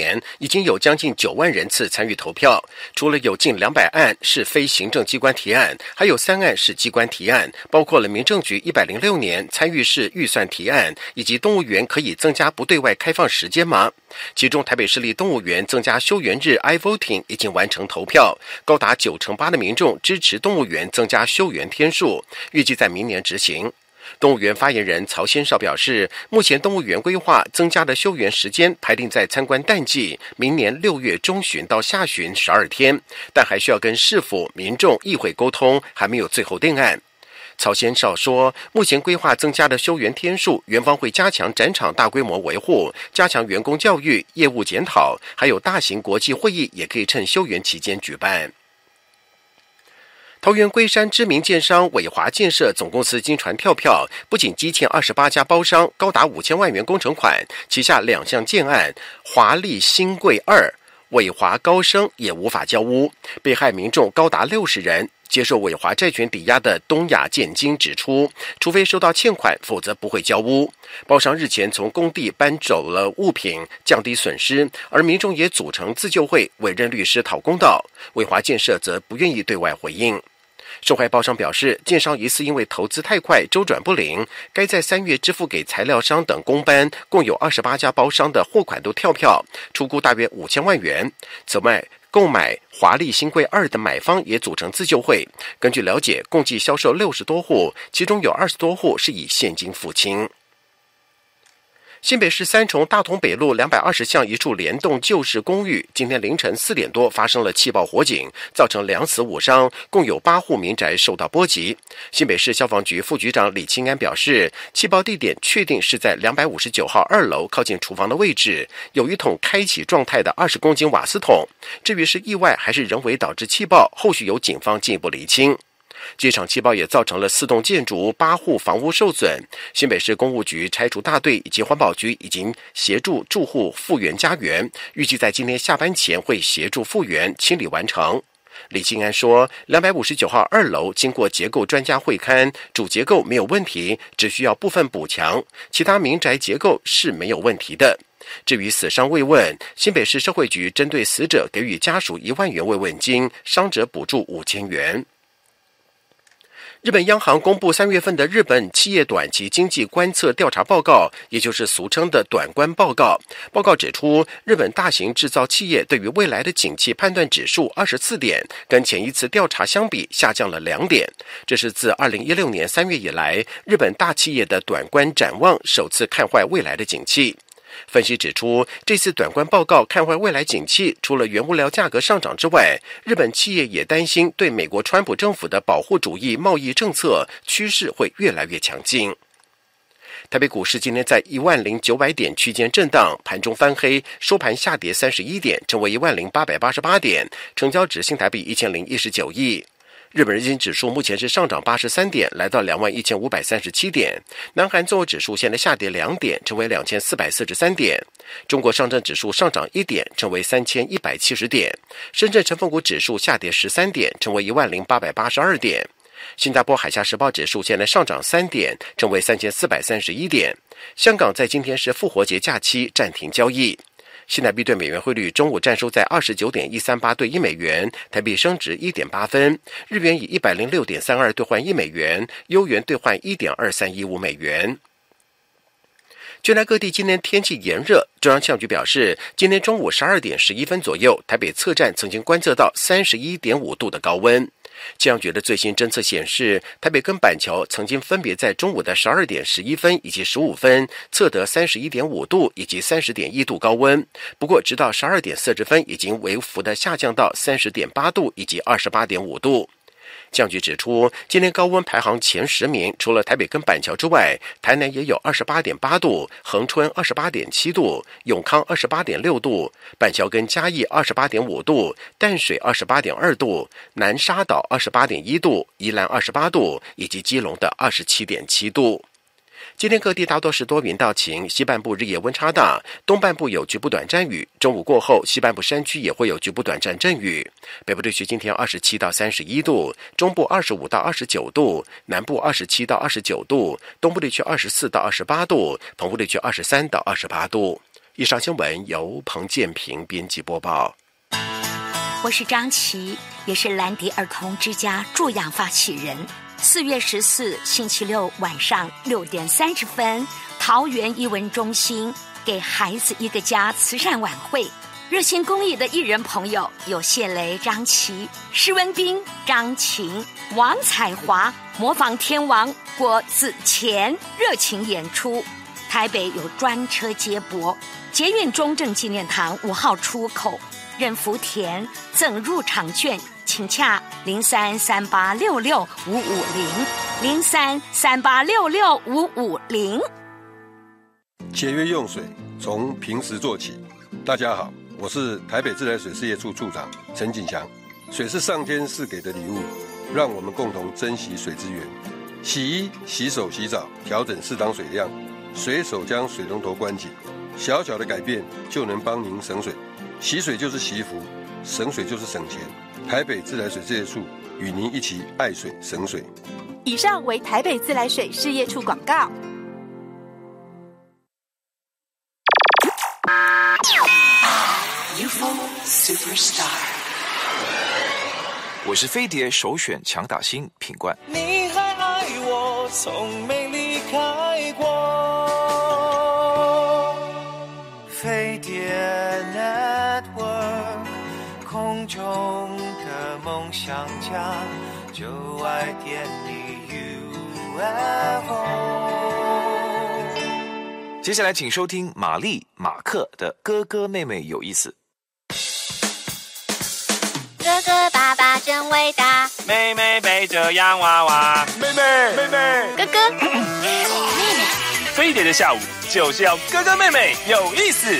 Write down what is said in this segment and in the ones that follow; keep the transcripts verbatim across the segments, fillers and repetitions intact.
已经有将近九万人次参与投票，除了有近两百案是非行政机关提案，还有三案是机关提案，包括了民政局一百零六年参与式预算提案，以及动物园可以增加不对外开放时间吗？其中台北市立动物园增加休园日 iVoting 已经完成投票，高达九成八的民众支持动物园增加休园天数，预计在明年执行。动物园发言人曹先绍表示，目前动物园规划增加的休园时间排定在参观淡季，明年六月中旬到下旬十二天，但还需要跟市府、民众、议会沟通，还没有最后定案。曹先绍说，目前规划增加的休园天数，园方会加强展场大规模维护，加强员工教育、业务检讨，还有大型国际会议也可以趁休园期间举办。桃园龟山知名建商伟华建设总公司经传跳票，不仅积欠二十八家包商高达五千万元工程款，旗下两项建案华丽新贵二、伟华高升也无法交屋，被害民众高达六十人。接受伟华债权抵押的东亚建金指出，除非收到欠款，否则不会交屋。包商日前从工地搬走了物品，降低损失，而民众也组成自救会，委任律师讨公道。伟华建设则不愿意对外回应。受害包商表示，建商疑似因为投资太快，周转不灵，该在三月支付给材料商等工班，共有二十八家包商的货款都跳票，出估大约五千万元。此外，购买华丽新贵二的买方也组成自救会，根据了解，共计销售六十多户，其中有二十多户是以现金付清。新北市三重大同北路两百二十巷一处联动旧式公寓，今天凌晨四点多发生了气爆火警，造成两死五伤，共有八户民宅受到波及。新北市消防局副局长李清安表示，气爆地点确定是在两百五十九号二楼靠近厨房的位置，有一桶开启状态的二十公斤瓦斯桶。至于是意外还是人为导致气爆，后续由警方进一步厘清。这场气爆也造成了四栋建筑、八户房屋受损。新北市公务局拆除大队以及环保局已经协助住户复原家园，预计在今天下班前会协助复原清理完成。李庆安说，两百五十九号二楼经过结构专家会勘，主结构没有问题，只需要部分补强，其他民宅结构是没有问题的。至于死伤慰问，新北市社会局针对死者给予家属一万元慰问金，伤者补助五千元。日本央行公布三月份的日本企业短期经济观测调查报告，也就是俗称的短观报告。报告指出，日本大型制造企业对于未来的景气判断指数二十四点，跟前一次调查相比下降了两点。这是自二零一六年三月以来，日本大企业的短观展望首次看坏未来的景气。分析指出，这次短观报告看坏未来景气，除了原物料价格上涨之外，日本企业也担心对美国川普政府的保护主义贸易政策趋势会越来越强劲。台北股市今天在一万零九百点区间震荡，盘中翻黑，收盘下跌三十一点，成为一万零八百八十八点，成交值新台币一千零一十九亿。日本日经指数目前是上涨八十三点，来到两万一千五百三十七点。南韩综合指数现在下跌两点，成为两千四百四十三点。中国上证指数上涨一点，成为三千一百七十点。深圳成分股指数下跌十三点，成为一万零八百八十二点。新加坡海峡时报指数现在上涨三点，成为三千四百三十一点。香港在今天是复活节假期，暂停交易。新台币对美元汇率中午站收在二十九点一三八对一美元，台币升值一点八分，日元以一百零六点三二兑换一美元，欧元兑换一点二三一五美元。全台各地今天天气炎热，中央气象局表示，今天中午十二点十一分左右，台北测站曾经观测到三十一点五度的高温。气象局的最新侦测显示，台北跟板桥曾经分别在中午的十二点十一分以及十五分测得三十一点五度以及三十点一度高温，不过直到十二点四十分已经微幅的下降到三十点八度以及二十八点五度。气象局指出，今天高温排行前十名，除了台北跟板桥之外，台南也有二十八点八度，恒春二十八点七度，永康二十八点六度，板桥跟嘉义二十八点五度，淡水二十八点二度，南沙岛二十八点一度，宜兰二十八度，以及基隆的二十七点七度。今天各地大多是多云到晴，西半部日夜温差大，东半部有局部短暂雨，中午过后西半部山区也会有局部短暂阵雨。北部地区今天二十七到三十一度，中部二十五到二十九度，南部二十七到二十九度，东部地区二十四到二十八度，澎湖地区二十三到二十八度。 以上新闻由彭建平编辑播报。 我是张琪，也是蓝迪儿童之家助养发起人。四月十四星期六晚上六点三十分，桃园艺文中心给孩子一个家慈善晚会，热心公益的艺人朋友有谢雷、张琪、施文斌、张晴、王彩华、模仿天王郭子乾热情演出。台北有专车接驳，捷运中正纪念堂五号出口，任福田赠入场券，请洽零三三八六六五五零零三三八六六五五零。 节约用水，从平时做起。大家好，我是台北自来水事业处处长陈景祥。水是上天赐给的礼物，让我们共同珍惜水资源。洗衣、洗手、洗澡，调整适当水量，随手将水龙头关紧，小小的改变就能帮您省水。洗水就是惜福，省水就是省钱。台北自来水事业处与您一起爱水省水。 以上为台北自来水事业处广告。 U F O Superstar， 我是飞碟首选强打星品冠。 你还爱我，从没离开过。飞碟 Network， 空中的梦想家，就爱点你 U F O。 接下来请收听玛丽马克的哥哥妹妹有意思。 哥哥爸爸真伟大， 妹妹背着洋娃娃，妹妹妹妹哥哥妹妹。飞碟的下午就是要哥哥妹妹有意思。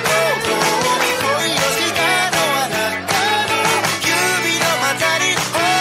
Oh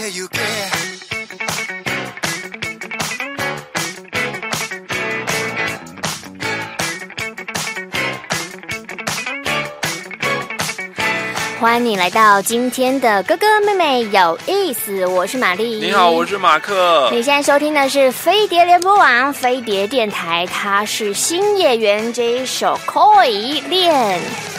てゆけ欢迎你来到今天的哥哥妹妹有意思，我是玛丽。 你好，我是马克。 你现在收听的是飞碟联播网飞碟电台，它是新演员这一首 Koi 恋。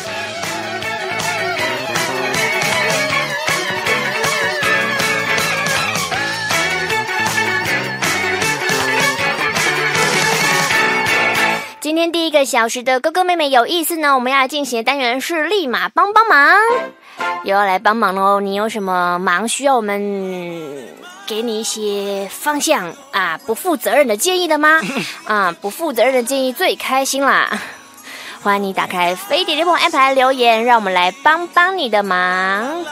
今天第一个小时的哥哥妹妹有意思呢，我们要来进行的单元是立马帮帮忙，又要来帮忙喽。你有什么忙需要我们给你一些方向啊？不负责任的建议的吗？啊，不负责任的建议最开心啦！欢迎你打开飞碟联播 App 来留言，让我们来帮帮你的忙。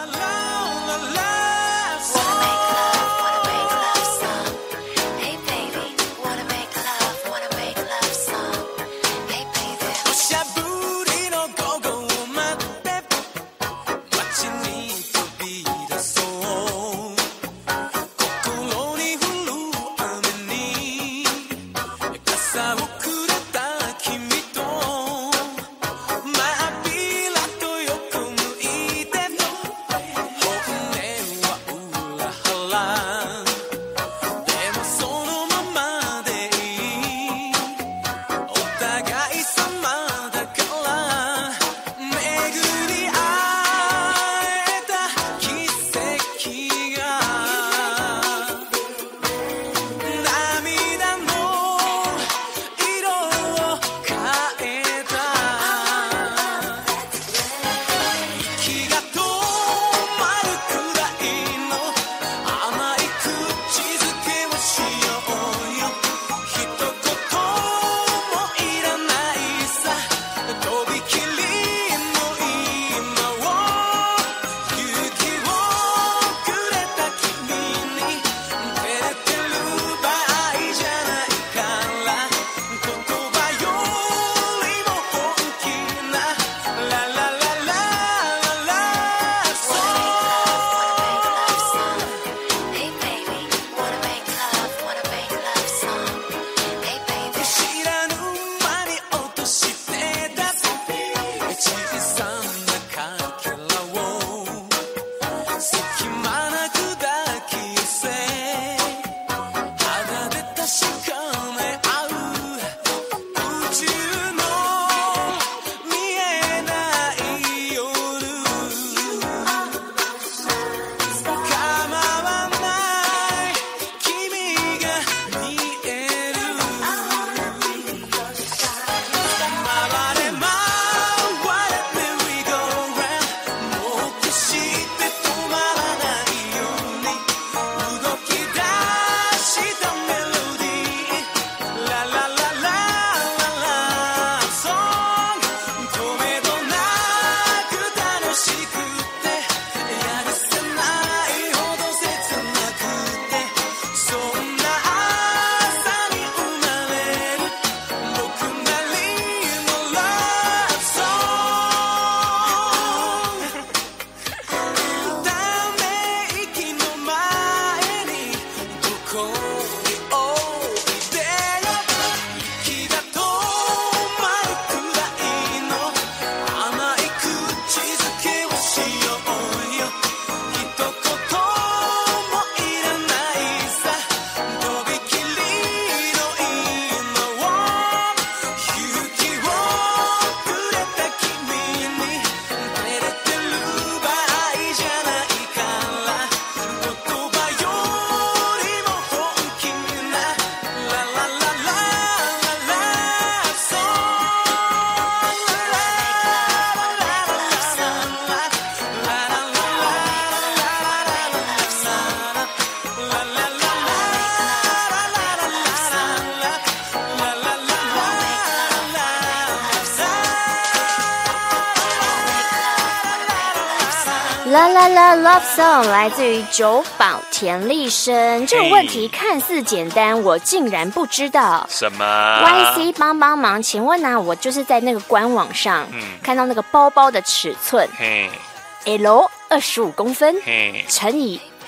啦啦啦 Love Song 来自于九保田丽生。这个问题看似简单，我竟然不知道。 什么 ？Y C 帮帮忙，请问啊，我就是在那个官网上、嗯、看到那个包包的尺寸 ，L 二十五公分乘以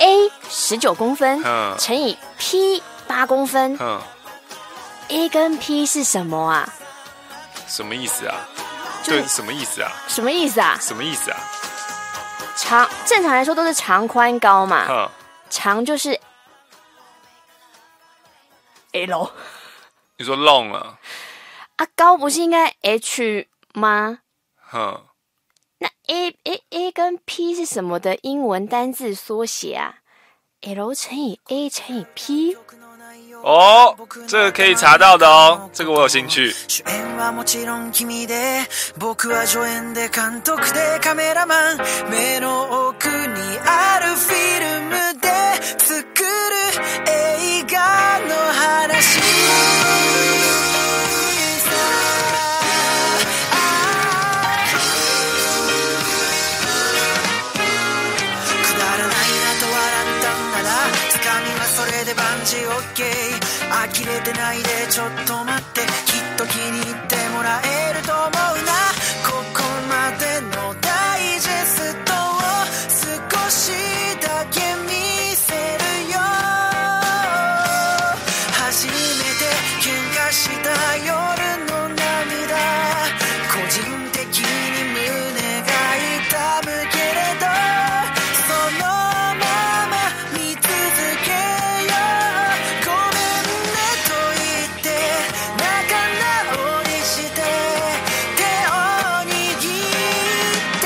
A 十九公分嗯乘以 P 八公分。 嗯， A 跟 P 是什么啊？ 什么意思啊？ 就对，什么意思啊？ 什么意思啊？ 什么意思啊？ 长正常来说都是长宽高嘛， 嗯， 长就是 L 你说 long 了？ 啊，高不是应该 H 吗？ 嗯， 那 A A A 跟 P 是什么的英文单字缩写啊 ？L 乘以 A 乘以 P。 哦，这个可以查到的哦，这个我有興趣。 主演はもちろん君で僕は助演で監督でカメラマン目の奥にあるフィルムで作る映画の話くだらないなと笑ったんならつかみはそれで万事 OK 呆れてないでちょっと待ってきっと気に入ってもらえると思うなここまでのダイジェストを少しだけ見せるよ初めて喧嘩した夜の涙個人的に胸が痛むけれどそのまま見続けようごめんねと言って仲直りして手を握って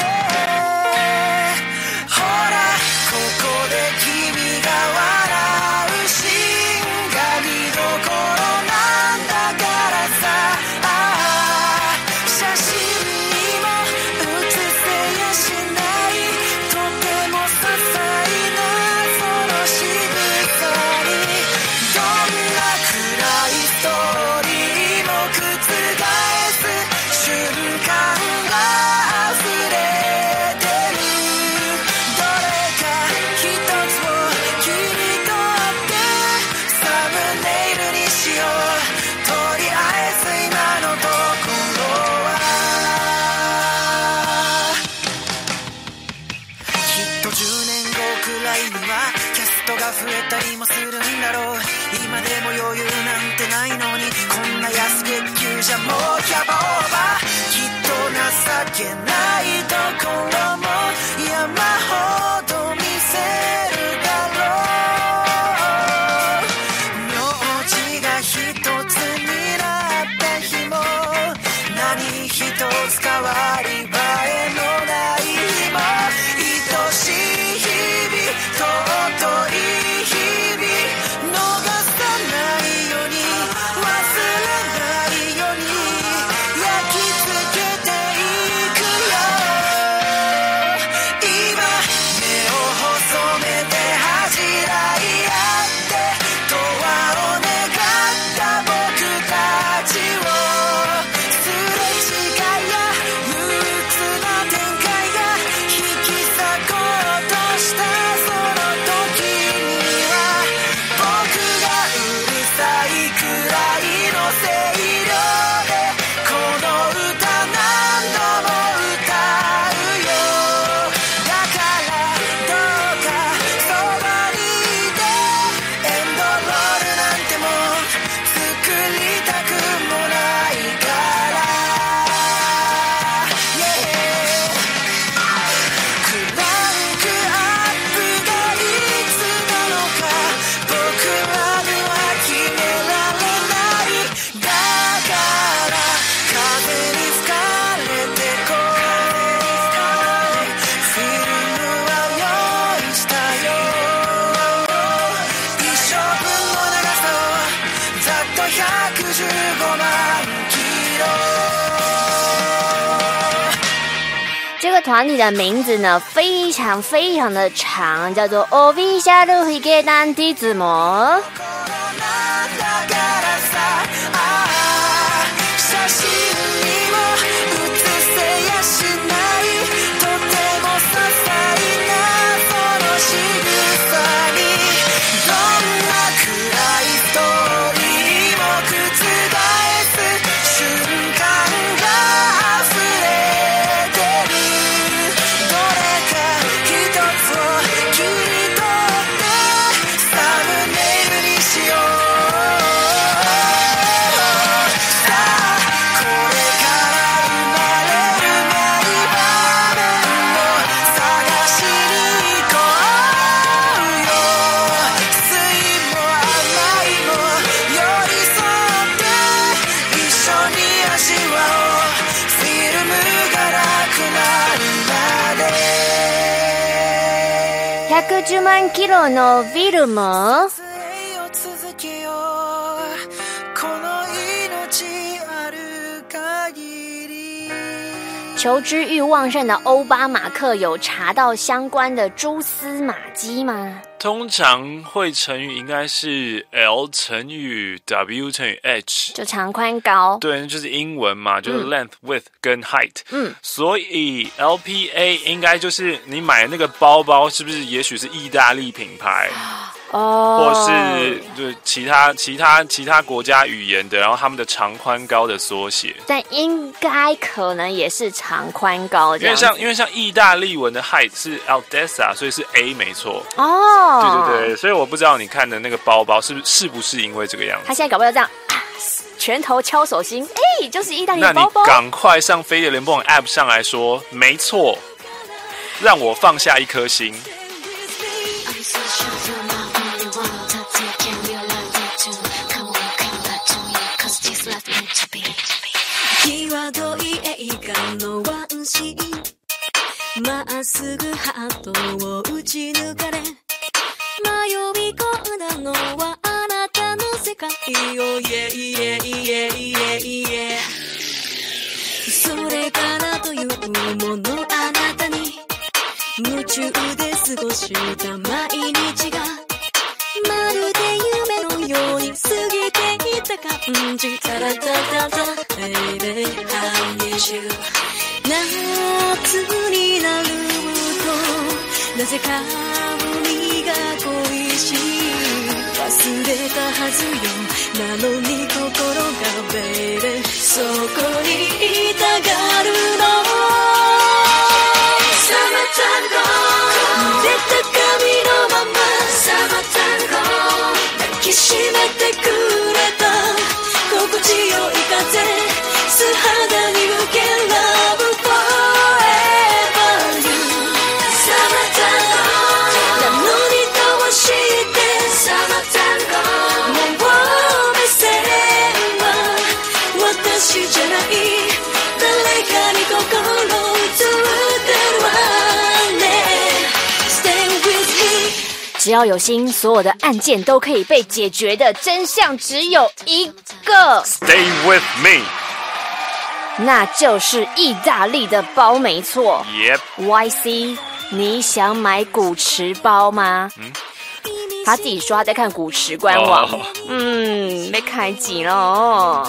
ほらここで君が笑うシーンが見どころなんだからさあ写真にも写せやしないとても些細なその仕草にどんな暗いストーリーも覆す瞬間が溢れてるどれか一つを切り取ってサムネイルにしようとりあえず今のところはきっとじゅうねんごくらいにはキャストが増えたりもするんだろう今でも余裕なんてないのにこんな安月給じゃもうキャバオーバーきっと情けないところも山ほど見せるだろう名字が一つになった日も何一つ変わり映えのない日も愛しい日々尊い日々逃さないように忘れないように焼き付けていくよ今目を細めて恥じらい合って永遠を願った僕たちをすれ違いや憂鬱な展開が引き裂こうとしたその時には僕がうるさいくらいの声量でこの歌何度も歌うよだからどうかそばにいてエンドロールなんてもう作りたくもないからクランクアップがいつなのか僕らには決められないだから風に吹かれてこうフィルムは用意したよ一生分の長さをざっとひゃくじゅうごまんキロ这个团体的名字呢，非常非常的长，叫做 Official Higedantismo。 なんだからさあ写真にも写せやしないとても些細なその仕草にどんな暗いストーリーも覆す瞬間が溢れてるどれか一つを切り取ってくじゅうまんキロのフィルム。求知欲旺盛的欧巴马克有查到相关的蛛丝马迹吗？ 通常会乘以应该是 L 乘以 W 乘以 H， 就长宽高。 对，就是英文嘛，就是 length、嗯、width 跟 height。嗯，所以 L P A 应该就是你买的那个包包是不是也许是意大利品牌？哦，或是就其他其他其他国家语言的，然后他们的长宽高的缩写， 但应该可能也是长宽高这样子。 因为像因为像意大利文的 height 是 Altezza， 所以是 A 没错。哦，对对对，所以我不知道你看的那个包包是不是是不是因为这个样子？ 他现在搞不好这样，啊、拳头敲手心，哎，就是意大利的包包。 那你赶快上飞碟联播网 App 上来说，没错，让我放下一颗心。際どい映画のワンシーンまっすぐハートを打ち抜かれ迷い込んだのはあなたの世界をイエイエイエイエイエイそれからというものあなたに夢中で過ごした毎日がまるで夢のように過ぎていた感じタラタタタ Baby I need you 夏になるとなぜか海が恋しい忘れたはずよなのに心が Baby そこにいたがるの Summertime Go 濡れた髪のまま Summertime Go 抱きしめてくれた心地よい風素肌に受け Love forever you Summertime Go なのにどうして Summertime Go もう目線は私じゃない誰かに心を移ってるわね Stay with me 只要有心，所有的案件都可以被解决的真相只有一个 Stay with me 那就是意大利的包没错 Yep Y C 你想买古驰包吗、嗯、他自己说他在看古驰官网、oh. 嗯被开机了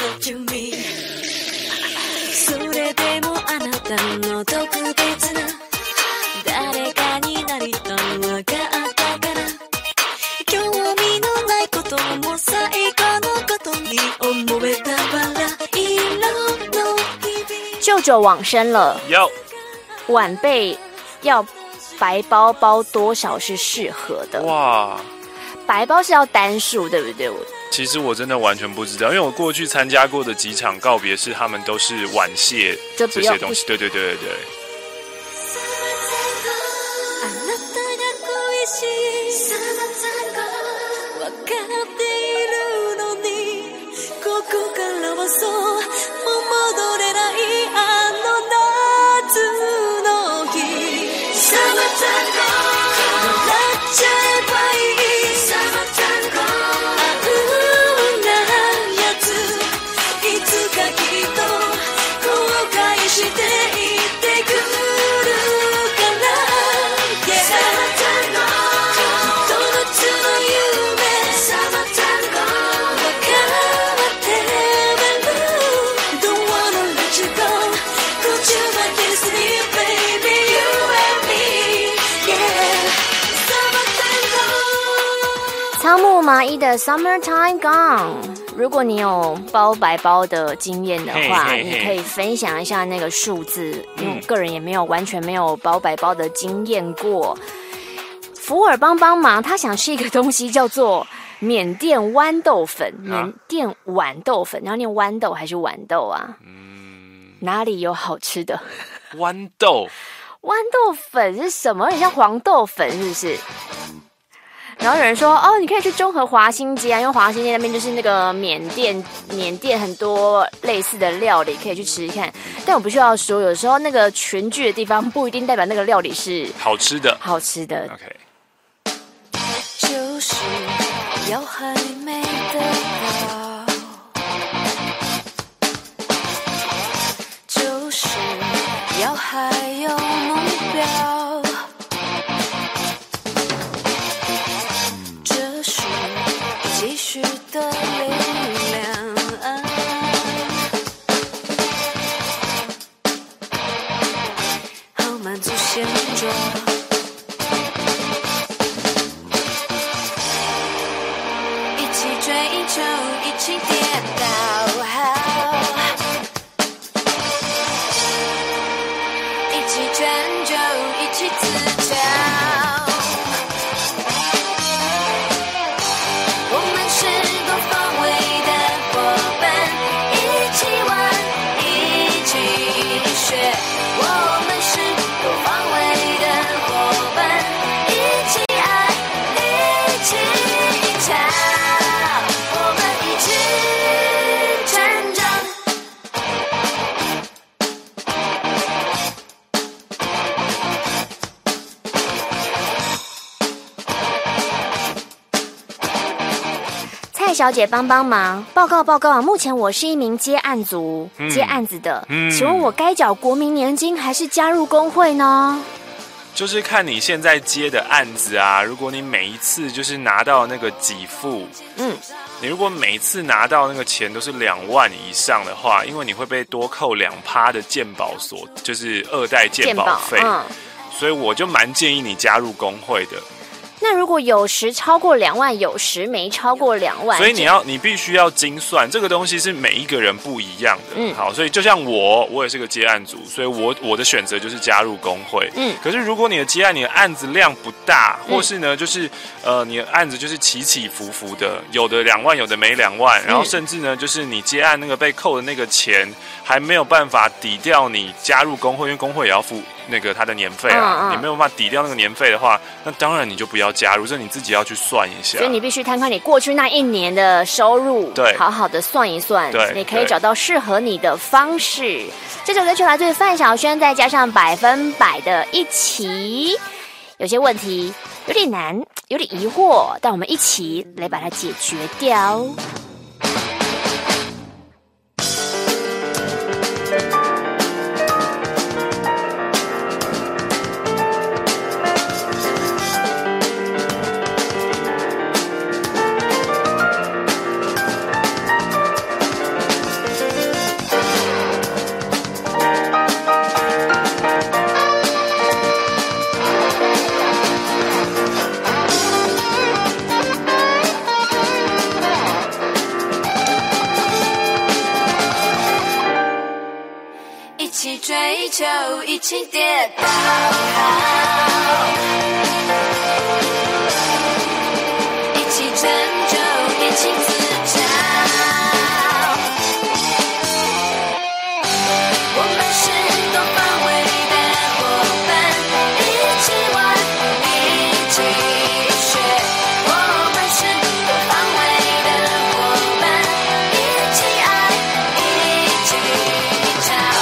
誰かになりたいわがあったから興味のないことも最高のことに思えたから色の舅舅往生了有晚辈要白包包多少是适合的哇白包是要单数对不对其实我真的完全不知道因为我过去参加过的几场告别式他们都是晚谢这些东西对对对对对仓木麻衣的 Summertime Gone 如果你有包白包的经验的话 hey, hey, hey. 你可以分享一下那个数字因为我个人也没有完全没有包白包的经验过福尔帮帮忙他想吃一个东西叫做缅甸豌豆粉、啊、缅甸豌豆粉你要念豌豆还是豌豆啊、嗯、哪里有好吃的豌豆豌豆粉是什么很像黄豆粉是不是然后有人说哦你可以去中和华新街啊因为华新街那边就是那个缅甸缅甸很多类似的料理可以去吃吃看但我必须要说有时候那个群聚的地方不一定代表那个料理是好吃的好吃的 OK 要还没得到，就是要还有目标，这是继续的力量。好满足现状。追求，一起跌倒，一起拯救，一起自嘲。我们是多方位的伙伴，一起玩，一起学。我们是多方位的伙伴，一起爱，一起唱。 蔡小姐帮帮忙，报告报告，目前我是一名接案族，嗯、接案子的，嗯、请问我该缴国民年金还是加入工会呢？ 就是看你现在接的案子啊，如果你每一次就是拿到那个给付，嗯，你如果每一次拿到那个钱都是两万以上的话，因为你会被多扣两趴的健保所，就是二代健保费，嗯、所以我就蛮建议你加入工会的。 那如果有时超过两万，有时没超过两万， 所以你要你必须要精算，这个东西是每一个人不一样的。嗯，好，所以就像我，我也是个接案组，所以我我的选择就是加入工会。嗯，可是如果你的接案你的案子量不大，或是呢就是呃你的案子就是起起伏伏的，有的两万，有的没两万，然后甚至呢就是你接案那个被扣的那个钱还没有办法抵掉你加入工会，因为工会也要付那个他的年费啊，嗯嗯你没有办法抵掉那个年费的话，那当然你就不要加入，这你自己要去算一下。 所以你必须摊开你过去那一年的收入， 对， 好好的算一算， 对， 你可以找到适合你的方式。这首歌曲来自范晓萱，再加上百分百的一起。有些问题有点难，有点疑惑，但我们一起来把它解决掉。 追求，一起跌倒，一起拯救，一起自嘲。我们是多方位的伙伴，一起玩，一起学。我们是多方位的伙伴，一起爱，一起吵。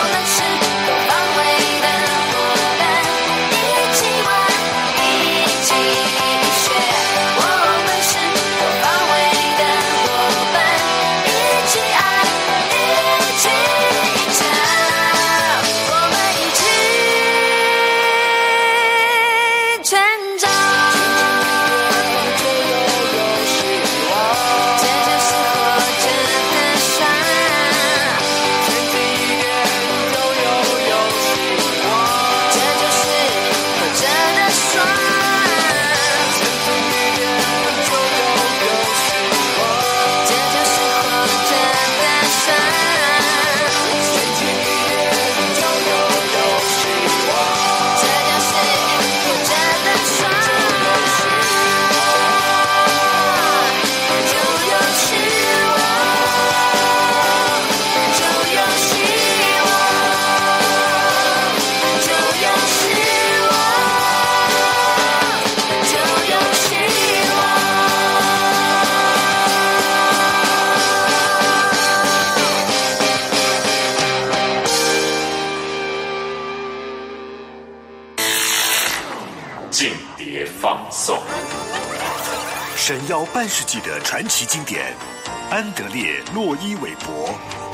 多方位的伙伴，一起玩，一起闪耀半世纪的传奇经典，安德烈·洛伊·韦伯。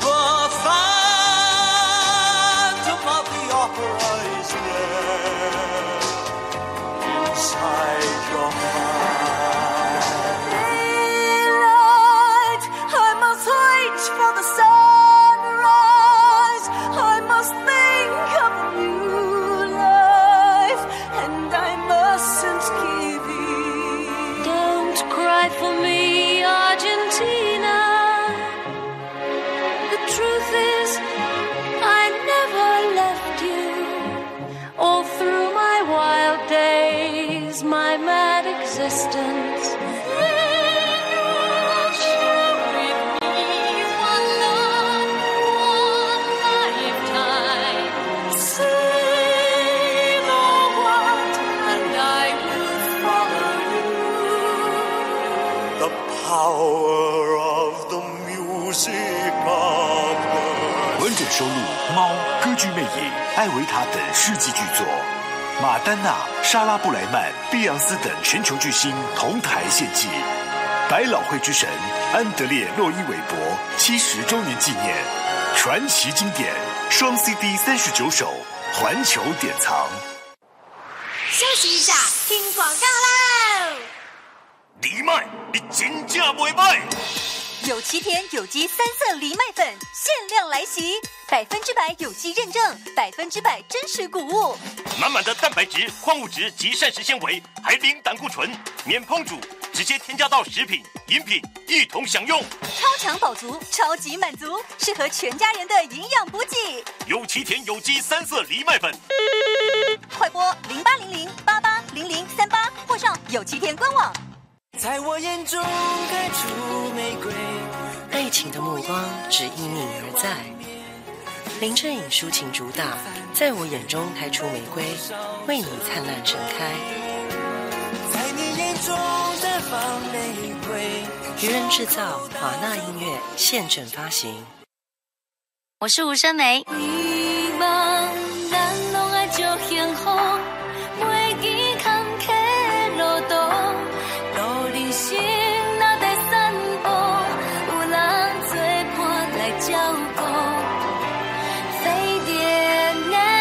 完整收录《猫》《歌剧魅影》《艾维塔》等世纪巨作，马丹娜、莎拉布莱曼、碧昂斯等全球巨星同台献祭。百老汇之神安德烈·洛伊·韦伯七十周年纪念，传奇经典双 C D 三十九首，环球典藏。 休息一下，听广告喽！ 藜麦，你真正袂歹。 有奇田有机三色藜麦粉限量来袭，百分之百有机认证，百分之百真实谷物， 满满的蛋白质、矿物质及膳食纤维，还零胆固醇，免烹煮，直接添加到食品、饮品一同享用， 超强饱足，超级满足，适合全家人的营养补给。 有奇田有机三色藜麦粉， 快拨零八零零八八零零三八，或上有奇田官网。 在我眼中开出玫瑰， 爱情的目光只因你而在。林正英抒情主打，在我眼中开出玫瑰，为你灿烂盛开。 在你眼中绽放玫瑰。 愚人制造，华纳音乐现正发行。 我是吴声梅。 希望咱拢爱足幸福，袂记坎坷路途。路人生若在散步，有人作伴来照顾。飞碟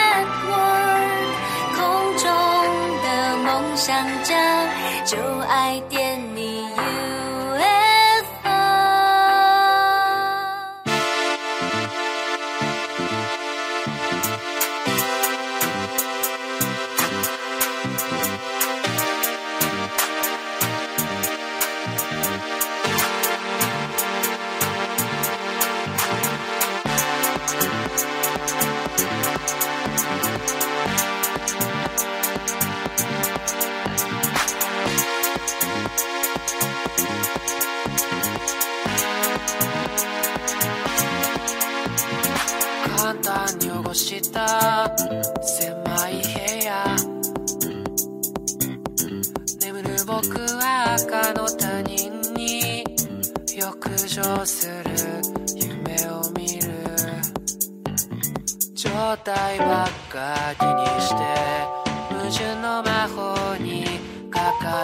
Network 空中的梦想家，就爱点你 U F O。 簡単に汚した狭い部屋、眠る僕は赤の他人に浴場する夢を見る、状態ばっか気にして矛盾の魔法にかかった、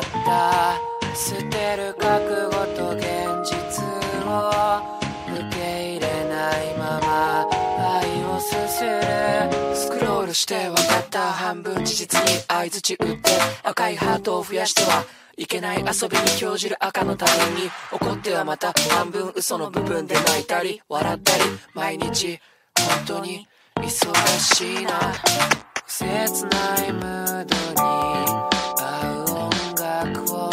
捨てる覚悟と現実を受け入れないまま愛をすする、スクロールして分かった半分事実に相槌打って赤いハートを増やしてはいけない遊びに興じる赤の他人に怒ってはまた半分嘘の部分で泣いたり笑ったり、毎日本当に忙しいな、切ないムードに合う音楽を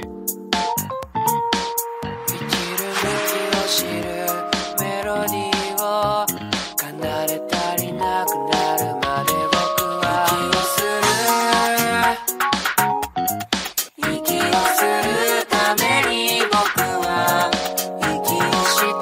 生きる向きを知るメロディーを奏でたりなくなるまで僕は息をする、息をするために僕は息を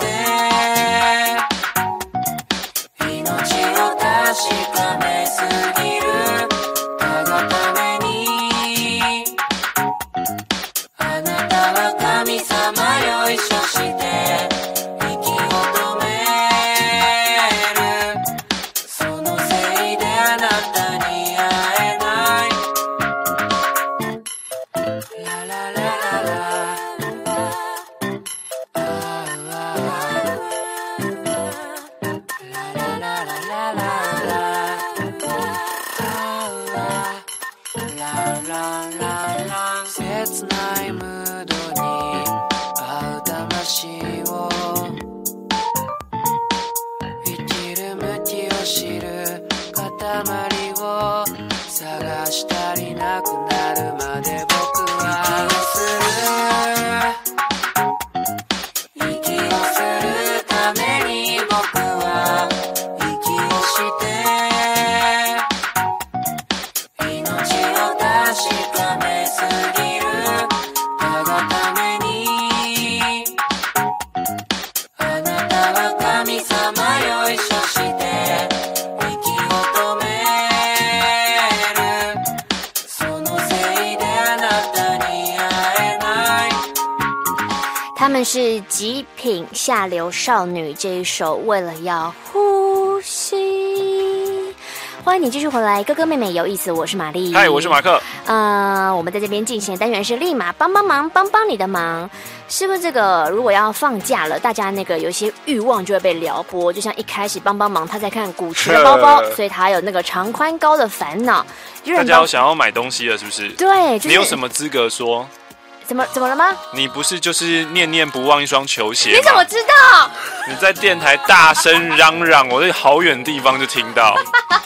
して命を確かめすぎる、たがためにあなたは神様よ一緒して息を止める、そのせいであなたに会えない、ラララララ他们是极品下流少女这一首为了要呼吸。欢迎你继续回来，哥哥妹妹有意思，我是玛丽。 嗨，我是马克。 呃，我们在这边进行的单元是立马帮帮忙，帮帮你的忙。是不是这个如果要放假了，大家那个有些欲望就会被撩拨？就像一开始帮帮忙，他在看古驰的包包，所以他有那个长宽高的烦恼。 大家有想要买东西了，是不是？ 对，就是、 你有什么资格说？ 怎么怎么了吗？ 你不是就是念念不忘一双球鞋吗？ 你怎么知道？ 你在电台大声嚷嚷，我在好远地方就听到。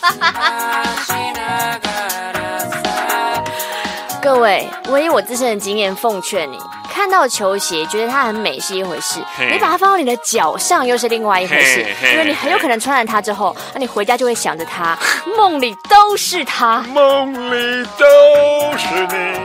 各位，我以我自身的经验奉劝你，看到球鞋觉得它很美是一回事，你把它放到你的脚上又是另外一回事，因为你很有可能穿了它之后，那你回家就会想着它，梦里都是它， 梦里都是你。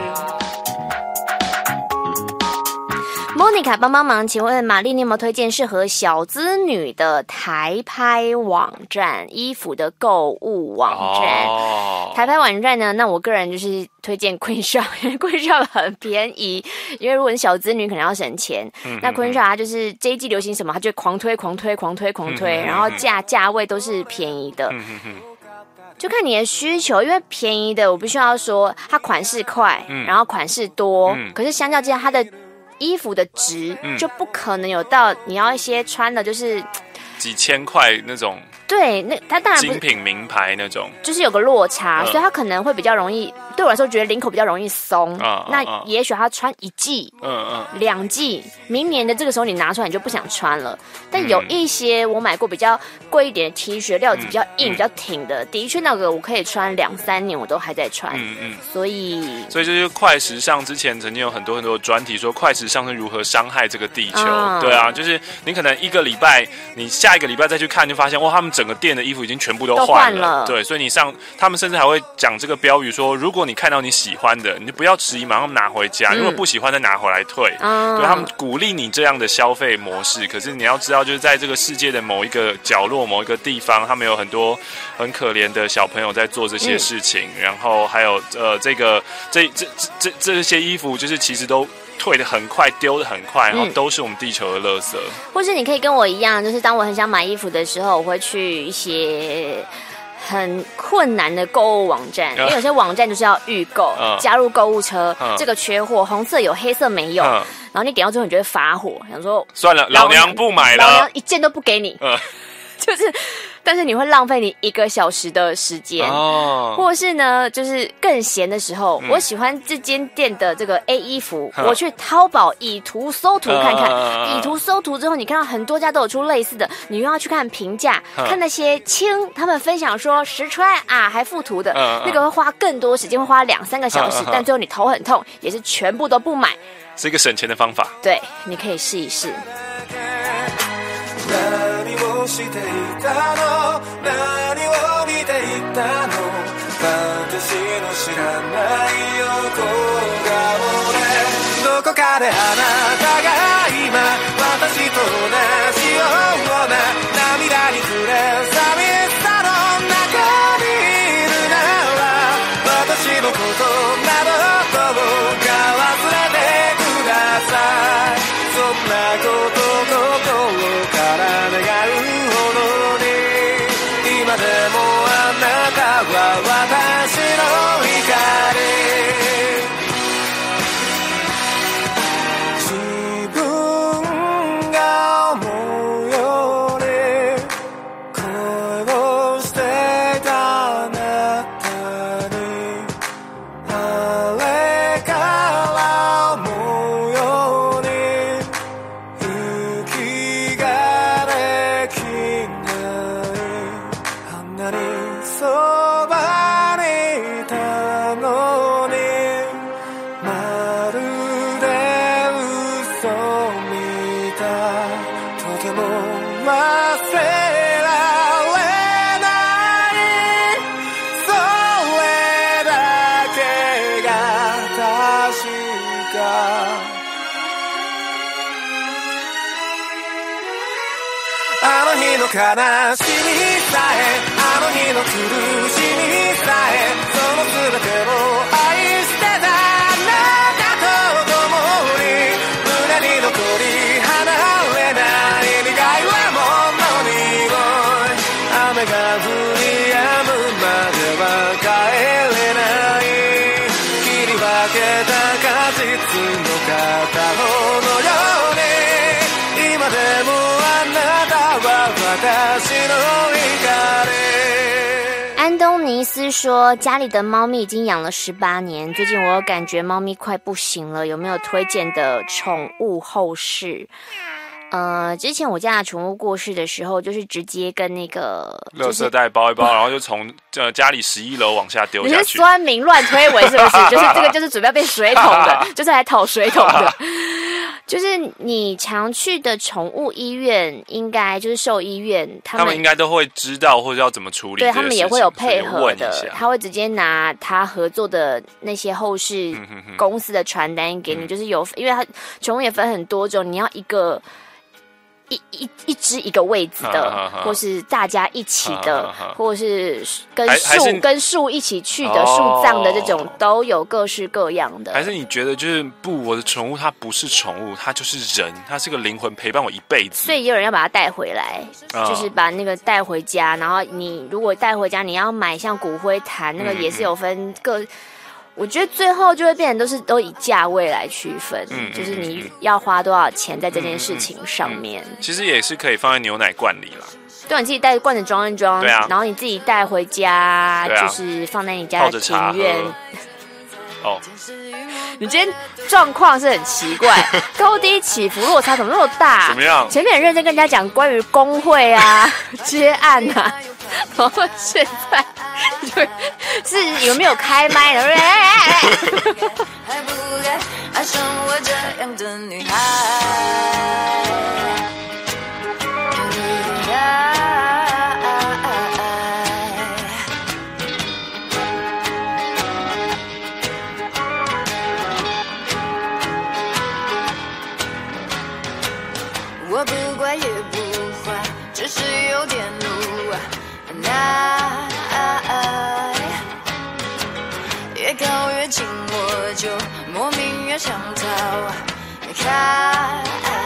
Monica 帮帮忙，请问玛丽，你有没有推荐适合小资女的台拍网站衣服的购物网站？哦、台拍网站呢？那我个人就是推荐 Queen Shop， 因为 Queen Shop 很便宜。因为如果你小资女可能要省钱，嗯、那 Queen Shop 它就是这一季流行什么，它就狂推、狂推、狂推、狂推，嗯、然后价价位都是便宜的。嗯就看你的需求，因为便宜的我必须要说，它款式快，嗯、然后款式多，嗯、可是相较之下，它的衣服的值就不可能有到你要一些穿的就是几千块那种， 对，那它当然精品名牌那种， 就是有个落差，嗯、所以它可能会比较容易。对我来说，觉得领口比较容易松。嗯、那也许他穿一季、嗯嗯、两季，明年的这个时候你拿出来你就不想穿了。但有一些我买过比较贵一点的 T 恤，料子比较硬、嗯、比较挺的，的确那个我可以穿两三年，我都还在穿。嗯嗯，所以所以这就是快时尚之前曾经有很多很多的专题说快时尚是如何伤害这个地球。嗯、对啊，就是你可能一个礼拜，你下一个礼拜再去看，就发现哇，他们整个店的衣服已经全部都换了。都换了对，所以你上他们甚至还会讲这个标语说，如果你看到你喜欢的，你就不要迟疑，马上拿回家。嗯、如果不喜欢，再拿回来退。嗯、对他们鼓励你这样的消费模式。可是你要知道，就是在这个世界的某一个角落、某一个地方，他们有很多很可怜的小朋友在做这些事情。嗯、然后还有呃，这个这这这这些衣服，就是其实都退得很快，丢得很快，然后都是我们地球的垃圾。 或是你可以跟我一样，就是当我很想买衣服的时候，我会去一些很困难的购物网站，因为有些网站就是要预购，嗯、加入购物车，嗯、这个缺货，红色有，黑色没有，嗯、然后你点到之后，你就会发火，想说算了，老娘不买了， 老娘一件都不给你，嗯、就是。但是你会浪费你一个小时的时间，哦，或是呢，就是更闲的时候，嗯、我喜欢这间店的这个 A 衣服，嗯、我去淘宝以图搜图看看，嗯、以图搜图之后，你看到很多家都有出类似的，你又要去看评价，嗯、看那些轻他们分享说实穿啊还附图的，嗯、那个会花更多时间，会花两三个小时，嗯、但最后你头很痛，也是全部都不买， 是一个省钱的方法。 对，你可以试一试。 していたの何を見ていたの私の知らない横顔でどこかであなたが今私と同じような涙に暮れ寂しさの中にいるなら私のことなどどうか忘れてくださいそんなこと心から願うでもあなたは私の光自分が思うより恋をしていたあなたにあれから思うように息ができそばにいたのにまるで嘘みたいとても忘れられないそれだけが確かあの日の悲しみさえあの日の苦しみさえその全てを愛してたあなたと共に胸に残りの片方のように今でもあなたは私の光。 安东尼斯说，家里的猫咪已经养了十八年，最近我有感觉猫咪快不行了，有没有推荐的宠物后事？呃，之前我家的宠物过世的时候，就是直接跟那个垃圾袋包一包，然后就从呃家里十一楼往下丢下去。 你是酸民乱推诿是不是？就是这个就是准备要被水桶的，就是来讨水桶的。就是你常去的宠物医院，应该就是兽医院，他们他们应该都会知道或者要怎么处理这个事情。 对，他们也会有配合的，他会直接拿他合作的那些后事公司的传单给你，嗯、就是有，因为他宠物也分很多种，你要一个。一一一只一个位置的，啊啊啊、或是大家一起的，啊啊啊、或者是跟树跟树一起去的树葬的这种，哦、都有各式各样的。 还是你觉得就是不，我的宠物它不是宠物，它就是人，它是个灵魂陪伴我一辈子。 所以也有人要把它带回来，啊、就是把那个带回家，然后你如果带回家，你要买像骨灰坛，那个也是有分各。嗯我觉得最后就会变成都是都以价位来区分，嗯、就是你要花多少钱在这件事情上面。嗯嗯嗯、 其实也是可以放在牛奶罐里啦。 对，你自己带罐子装一装，对啊，然后你自己带回家，啊、就是放在你家的庭院。 哦， 你今天状况是很奇怪，高低起伏落差怎么那么大？ 怎么样？ 前面很认真跟人家讲关于工会啊、接案啊，然后现在是有没有开麦的？ 还不该爱上我这样的女孩。我不怪也不坏，只是有点怒啊。越靠越近我就莫名越想逃开，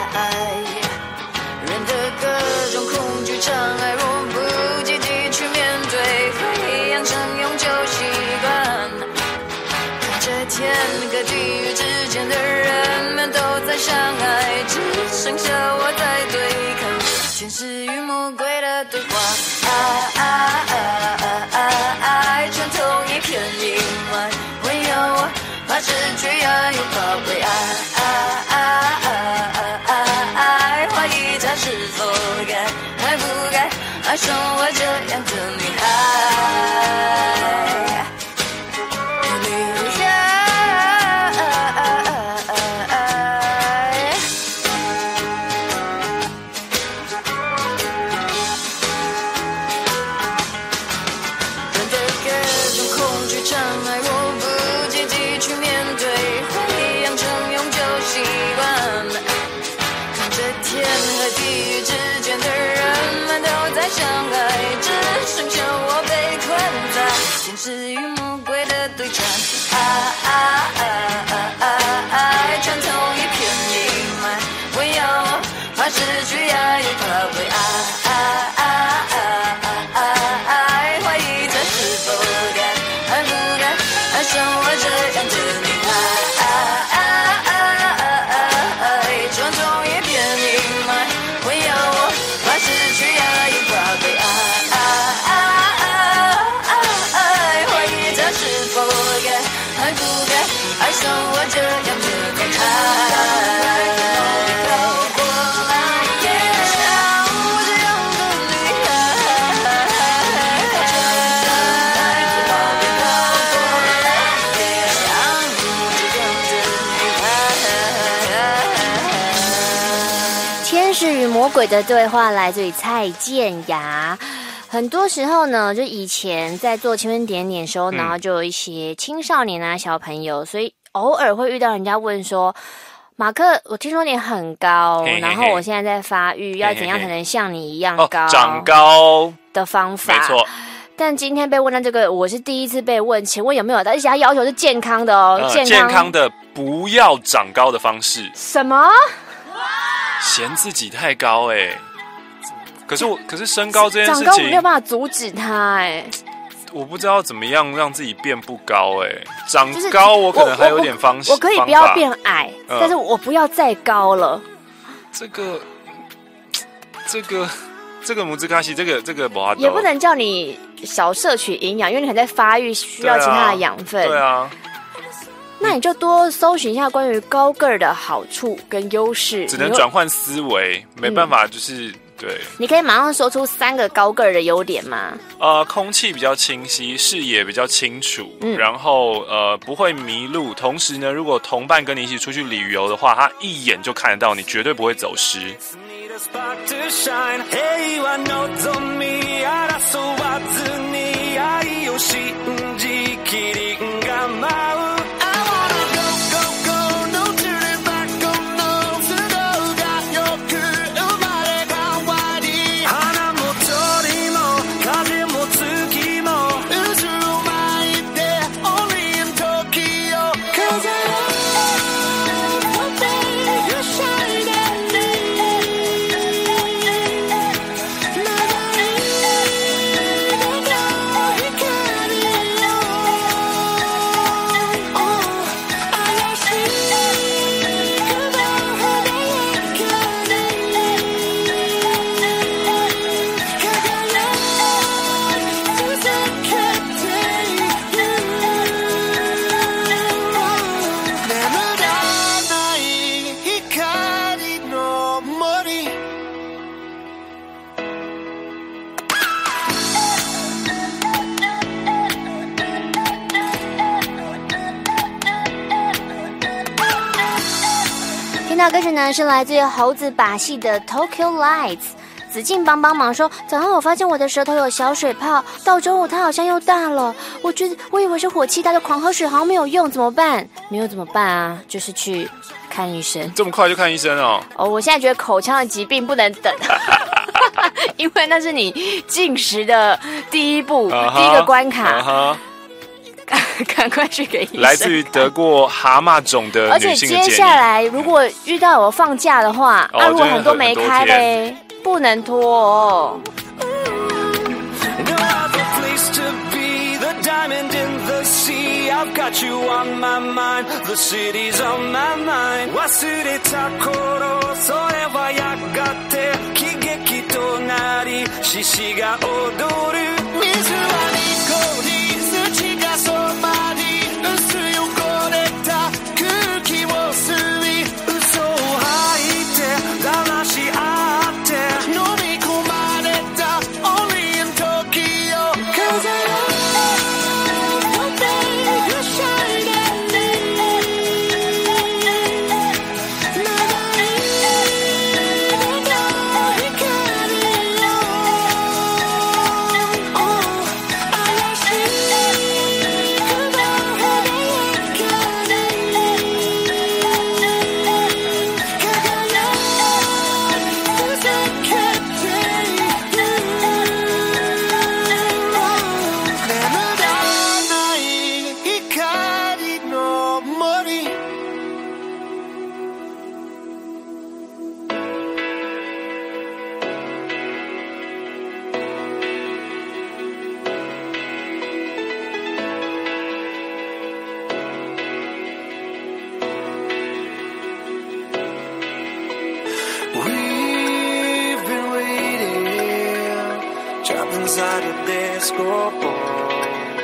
人的各种恐惧障碍，若不积极去面对，会养成永久习惯。看着天和地狱之间的人们都在相爱，只剩下我在对抗天使与魔鬼的对话。爱爱爱爱爱爱，穿透一片阴霾，会有我怕失去爱，又怕被爱。爱爱爱爱爱，怀疑他是否该还不该爱上我这样的女孩。相爱，只剩下我被困在天使与魔鬼的对战。爱爱爱爱爱爱，穿透一片阴霾，唯有我怕失去爱，又怕被爱。爱爱爱爱爱，怀疑这是否该还不该爱上我这样的女孩。爱爱爱爱爱，穿透一片阴霾，唯有我怕失去爱，又怕被爱。爱爱爱爱，怀疑他是否该还不该爱上我这样的女孩。 天使与魔鬼的对话来自于蔡健雅。很多时候呢，就以前在做青春点点的时候，然后就有一些青少年啊、小朋友，所以偶尔会遇到人家问说：“马克，我听说你很高，嘿嘿嘿，然后我现在在发育，嘿嘿嘿，要怎样才能像你一样高？” 哦、长高的方法， 没错。 但今天被问到这个，我是第一次被问，请问有没有？而且他要求是健康的哦， 呃、 健康健康的不要长高的方式。 什么？ 嫌自己太高哎、欸，可是我可是身高这件事情， 长高我没有办法阻止他哎、欸。 我不知道怎么样让自己变不高哎、欸，长高我可能还有点方式、 我, 我, 我可以不要变矮、嗯，但是我不要再高了。 这个，这个，这个母子卡西，这个这个不好， 也不能叫你少摄取营养，因为你还在发育，需要其他的养分。 对啊。 那你就多搜寻一下关于高个儿的好处跟优势。 只能转换思维，没办法，就是、嗯、对。 你可以马上说出三个高个儿的优点吗？ 呃，空气比较清晰，视野比较清楚，嗯、然后呃不会迷路。同时呢，如果同伴跟你一起出去旅游的话，他一眼就看得到你，绝对不会走失。 那歌曲呢是来自于猴子把戏的 Tokyo Lights。子静帮帮忙说，早上我发现我的舌头有小水泡，到中午它好像又大了。我觉得我以为是火气大的狂喝水好像没有用，怎么办？没有怎么办啊？就是去看医生。 这么快就看医生哦？ 哦，我现在觉得口腔的疾病不能等，因为那是你进食的第一步， uh-huh, 第一个关卡。 Uh-huh. 赶快去给医生。 来自于得过蛤�蟆肿的女性的建议。 而且接下来如果遇到我放假的话，那、嗯啊、如果很多没开嘞，不能拖哦。 Inside of their scoreboard,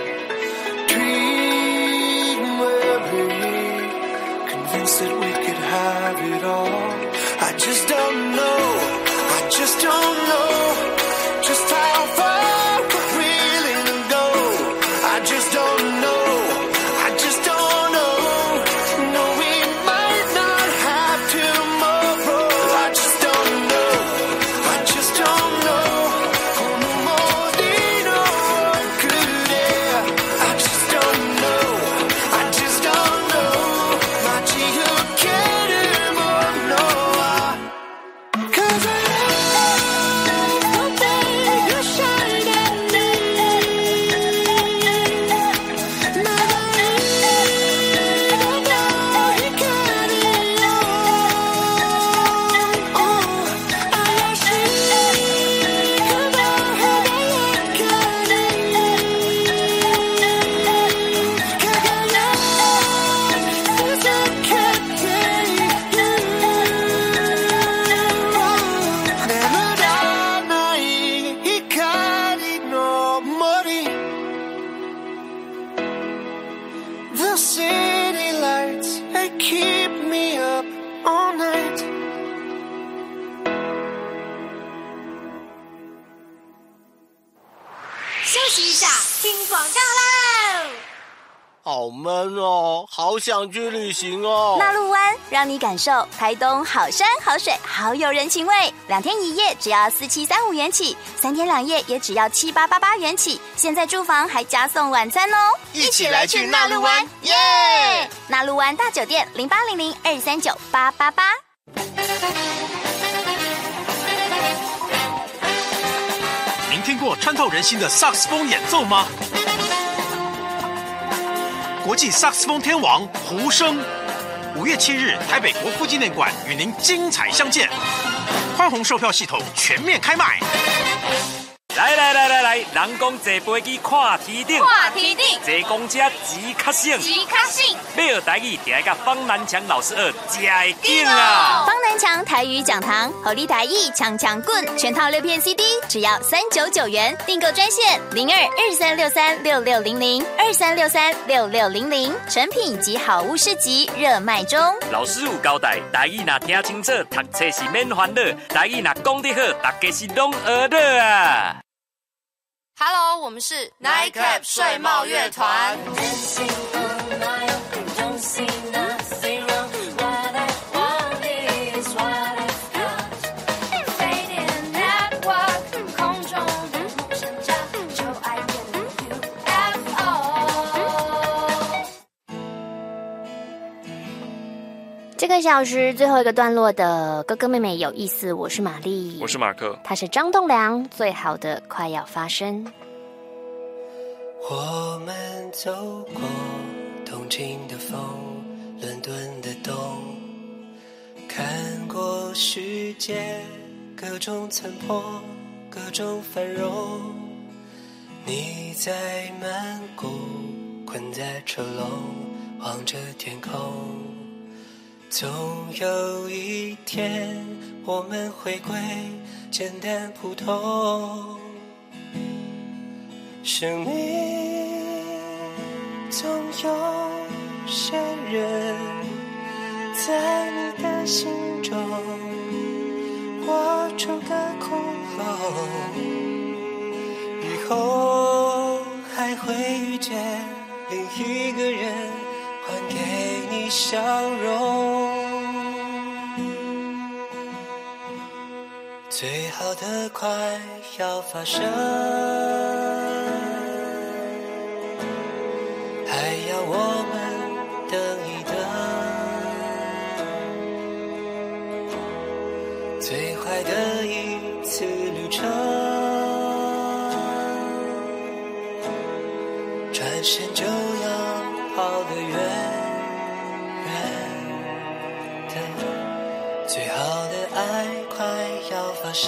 dream weary, convinced that we could have it all. I just don't know, I just don't know just how far we're willing to go. I just don't know, I just don't know. No, we might not have tomorrow. I just don't know, I just don't know. 「 好闷哦，好想去旅行哦。 纳陆湾让你感受台东好山好水好有人情味，两天一夜只要四七三五元起，三天两夜也只要七八八八元起。现在住房还加送晚餐哦， 一起来去纳陆湾，耶！ 纳陆湾大酒店零八零零二三九八八八。 您听过穿透人心的萨克斯风演奏吗？国际萨克斯风天王胡生，五月七日台北国父纪念馆与您精彩相见，宽宏售票系统全面开卖。 来来来来来，人讲坐飞机看天顶， 看天顶， 坐公车钱较省， 钱较省。 要学台语，就要甲方南强老师学，才会劲啊！ 方南强台语讲堂，合力台语强强棍，全套六片 C D 只要三九九元，订购专线零二二三六三六六零零二三六三六六零零，成品及好物市集热卖中。 老师有交代，台语若听清楚，读册是免烦恼；台语若讲得好，大家是拢学得啊！ Hello， 我们是 Nightcap 睡帽乐团。 这个小时最后一个段落的哥哥妹妹有意思，我是玛丽， 我是马克， 他是张栋梁，最好的快要发生。 我们走过东京的风，伦敦的冬，看过世界各种残破，各种繁荣。你在曼谷困在车笼，望着天空。总有一天我们回归简单普通，生命总有些人在你的心中挖出个窟窿，以后还会遇见另一个人还给你笑容。最好的快要发生，还要我们等一等。最坏的一次旅程，转身就要跑得远远的。最好的爱快要发生。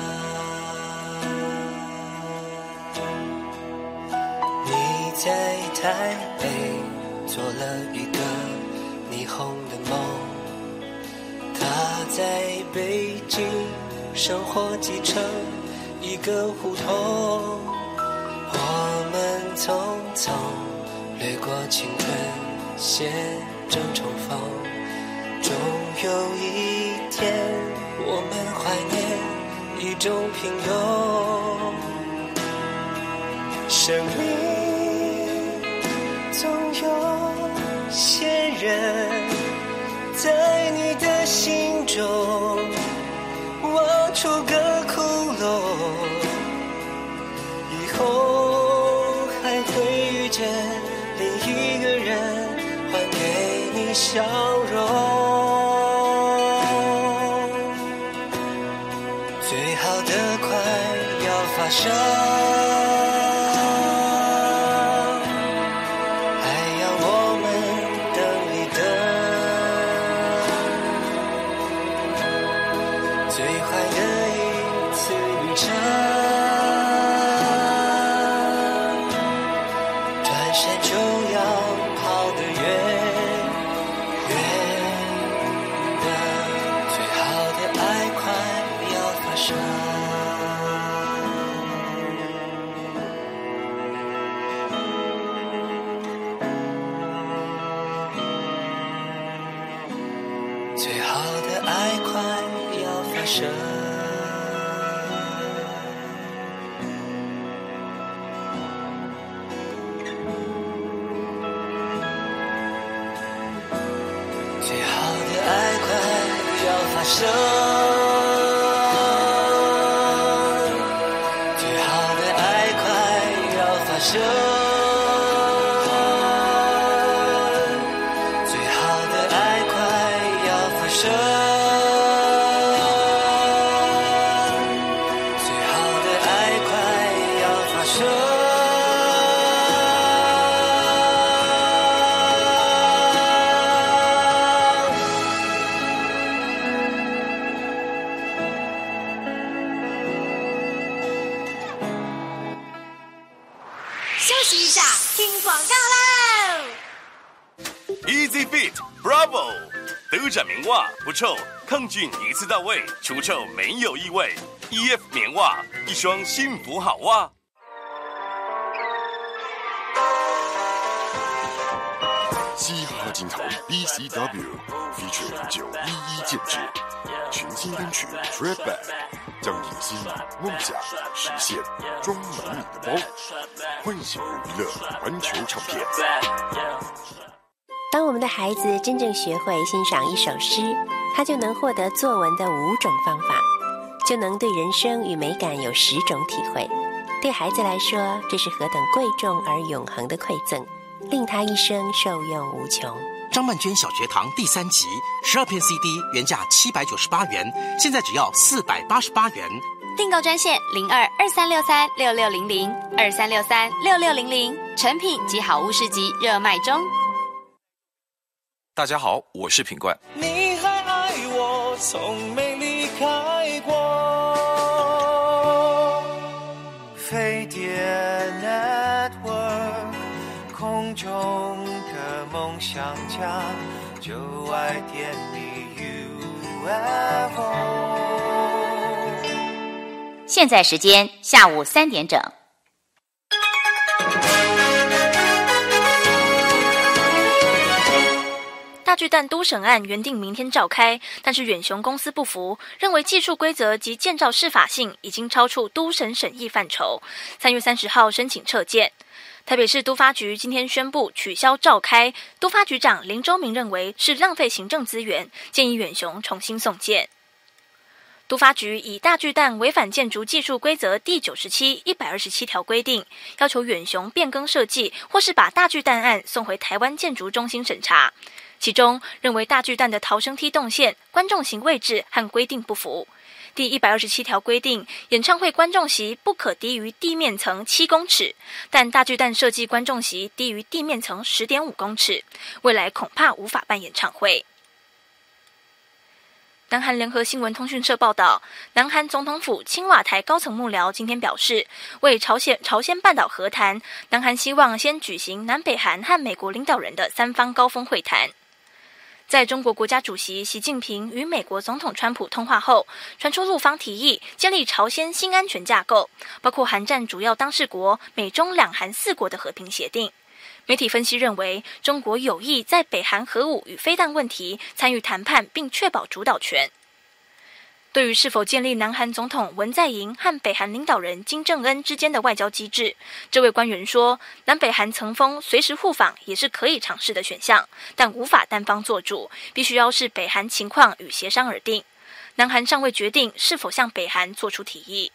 你在台北做了一个霓虹的梦，他在北京生活挤成一个胡同。我们匆匆掠过青春，写正重逢。终有一天我们怀念一种平庸，生命总有些人在你的心中挖出个窟窿，以后还会遇见另一个人还给你笑容。最好的快要发生，还要我们等一等。最坏的一次旅程，转身就要跑得远远的。最好的爱快要发生。最好的爱快要发生。 生，最好的爱快要发生，最好的爱快要发生，最好的爱快要发生。 休息一下，听广告喽。 Easy Fit Bravo 德展棉袜不臭，抗菌一次到位，除臭没有异味。E F 棉袜，一双幸福好袜。 嘻哈金头 B C W，feature 五九一一建制，全新单曲 Trap Back， 将野心、梦想实现，装满你的包。幻想娱乐环球唱片。 当我们的孩子真正学会欣赏一首诗，他就能获得作文的五种方法，就能对人生与美感有十种体会。对孩子来说，这是何等贵重而永恒的馈赠，令他一生受用无穷。 张曼娟小学堂第三集，十二片 C D 原价七百九十八元，现在只要四百八十八元。 订购专线零二二三六三六六零零二三六三六六零零，成品及好物市集热卖中。 大家好，我是品冠。 你还爱我，从没离开过。飞碟 Network， 空中的梦想家，就爱点你 U F O。 现在时间下午三点整。 大巨蛋都审案原定明天召开，但是远雄公司不服，认为技术规则及建造适法性已经超出都审审议范畴，三月三十号申请撤件。台北市都发局今天宣布取消召开，都发局长林周明认为是浪费行政资源，建议远雄重新送件。都发局以大巨蛋违反建筑技术规则第九十七、一百二十七条规定，要求远雄变更设计，或是把大巨蛋案送回台湾建筑中心审查。其中认为大巨蛋的逃生梯动线、观众席位置和规定不符。第一百二十七条规定，演唱会观众席不可低于地面层七公尺，但大巨蛋设计观众席低于地面层十点五公尺，未来恐怕无法办演唱会。南韩联合新闻通讯社报道，南韩总统府青瓦台高层幕僚今天表示，为朝鲜朝鲜半岛和谈，南韩希望先举行南北韩和美国领导人的三方高峰会谈。在中国国家主席习近平与美国总统川普通话后，传出陆方提议建立朝鲜新安全架构，包括韩战主要当事国美中两韩四国的和平协定。媒体分析认为，中国有意在北韩核武与飞弹问题参与谈判，并确保主导权。对于是否建立南韩总统文在寅和北韩领导人金正恩之间的外交机制，这位官员说，南北韩层峰随时互访也是可以尝试的选项，但无法单方做主，必须要视北韩情况与协商而定。南韩尚未决定是否向北韩做出提议。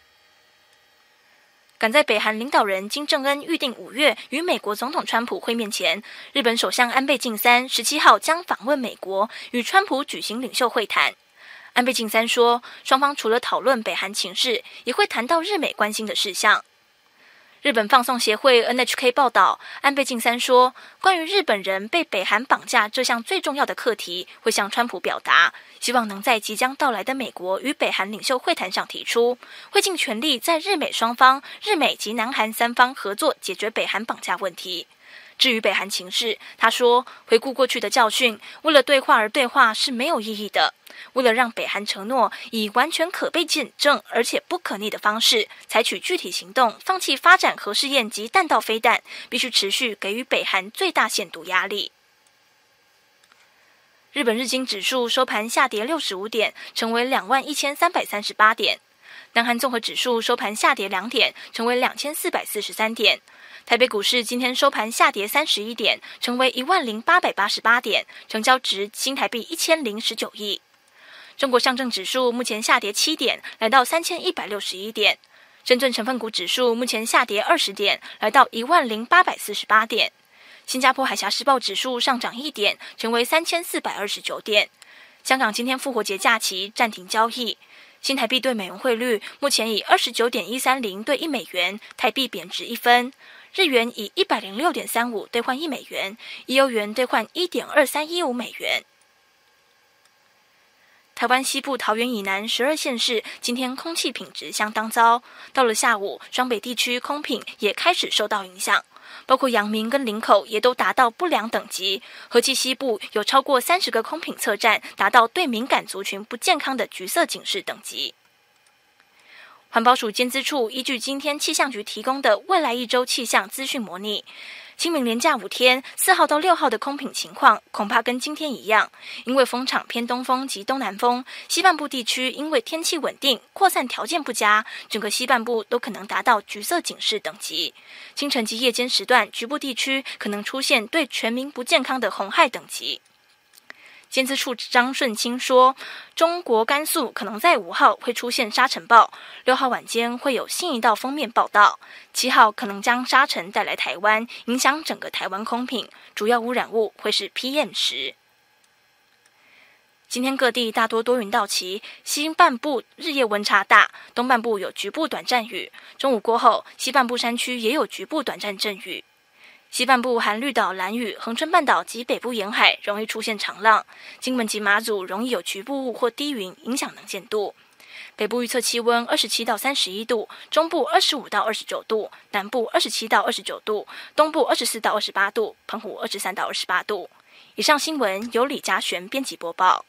赶在北韩领导人金正恩预定五月与美国总统川普会面前，日本首相安倍晋三十七号将访问美国，与川普举行领袖会谈。安倍晋三说，双方除了讨论北韩情势，也会谈到日美关心的事项。日本放送协会 N H K 报道，安倍晋三说，关于日本人被北韩绑架这项最重要的课题，会向川普表达，希望能在即将到来的美国与北韩领袖会谈上提出，会尽全力在日美双方、日美及南韩三方合作解决北韩绑架问题。至于北韩情势，他说，回顾过去的教训，为了对话而对话是没有意义的。为了让北韩承诺以完全可被检证而且不可逆的方式采取具体行动，放弃发展核试验及弹道飞弹，必须持续给予北韩最大限度压力。日本日经指数收盘下跌六十五点，成为两万一千三百三十八点。南韩综合指数收盘下跌两点，成为两千四百四十三点。台北股市今天收盘下跌三十一点，成为一万零八百八十八点，成交值新台币一千零十九亿。 中国上证指数目前下跌七点，来到三千一百六十一点。深圳成分股指数目前下跌二十点，来到一万零八百四十八点。新加坡海峡时报指数上涨一点，成为三千四百二十九点。香港今天复活节假期暂停交易。新台币对美元汇率目前以二十九点一三零对一美元，台币贬值一分。日元以一百零六点三五兑换一美元，一欧元兑换一点二三一五美元。台湾西部桃园以南十二县市今天空气品质相当糟，到了下午，双北地区空品也开始受到影响，包括阳明跟林口也都达到不良等级，合计西部有超过三十个空品测站达到对敏感族群不健康的橘色警示等级。环保署监资处依据今天气象局提供的未来一周气象资讯模拟，清明连假五天，四号到六号的空品情况恐怕跟今天一样，因为风场偏东风及东南风，西半部地区因为天气稳定，扩散条件不佳，整个西半部都可能达到橘色警示等级。清晨及夜间时段，局部地区可能出现对全民不健康的红害等级。监资处张顺清说，中国甘肃可能在五号会出现沙尘暴，六号晚间会有新一道封面报道，七号可能将沙尘带来台湾，影响整个台湾空品，主要污染物会是 P M 十。今天各地大多多云到晴，西半部日夜温差大，东半部有局部短暂雨，中午过后，西半部山区也有局部短暂阵雨。西半部含绿岛、兰屿、恒春半岛及北部沿海容易出现长浪，金门及马祖容易有局部雾或低云影响能见度。北部预测气温二十七到三十一度，中部二十五到二十九度，南部二十七到二十九度，东部二十四到二十八度，澎湖二十三到二十八度。以上新闻由李嘉璇编辑播报。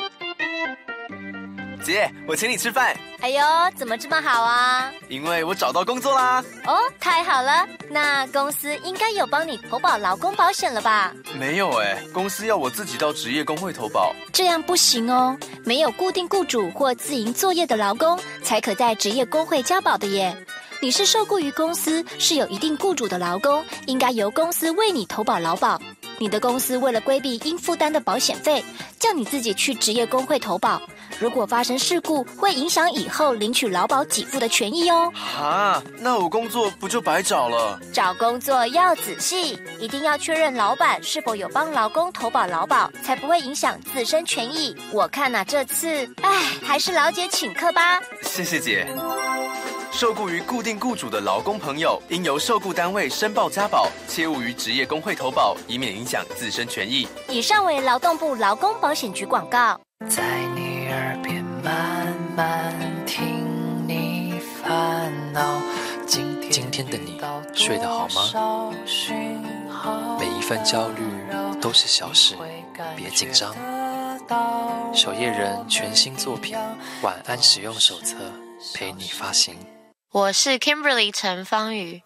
姐，我请你吃饭。 哎呦，怎么这么好啊？ 因为我找到工作啦。 哦，太好了，那公司应该有帮你投保劳工保险了吧？ 没有哎，公司要我自己到职业工会投保。 这样不行哦，没有固定雇主或自营作业的劳工才可在职业工会交保的耶。你是受雇于公司，是有一定雇主的劳工，应该由公司为你投保劳保。你的公司为了规避应负担的保险费，叫你自己去职业工会投保。如果发生事故，会影响以后领取劳保给付的权益哦。 啊，那我工作不就白找了？ 找工作要仔细，一定要确认老板是否有帮劳工投保劳保，才不会影响自身权益。我看啊，这次，唉，还是劳姐请客吧。 谢谢姐。受雇于固定雇主的劳工朋友，应由受雇单位申报加保，切勿于职业工会投保，以免影响自身权益。 以上为劳动部劳工保险局广告。 在你耳边慢慢听你烦恼，今天今天的你睡得好吗？每一份焦虑都是小事，别紧张。守夜人全新作品《晚安使用手册》陪你发行。 我是 Kimberly 陈芳瑜。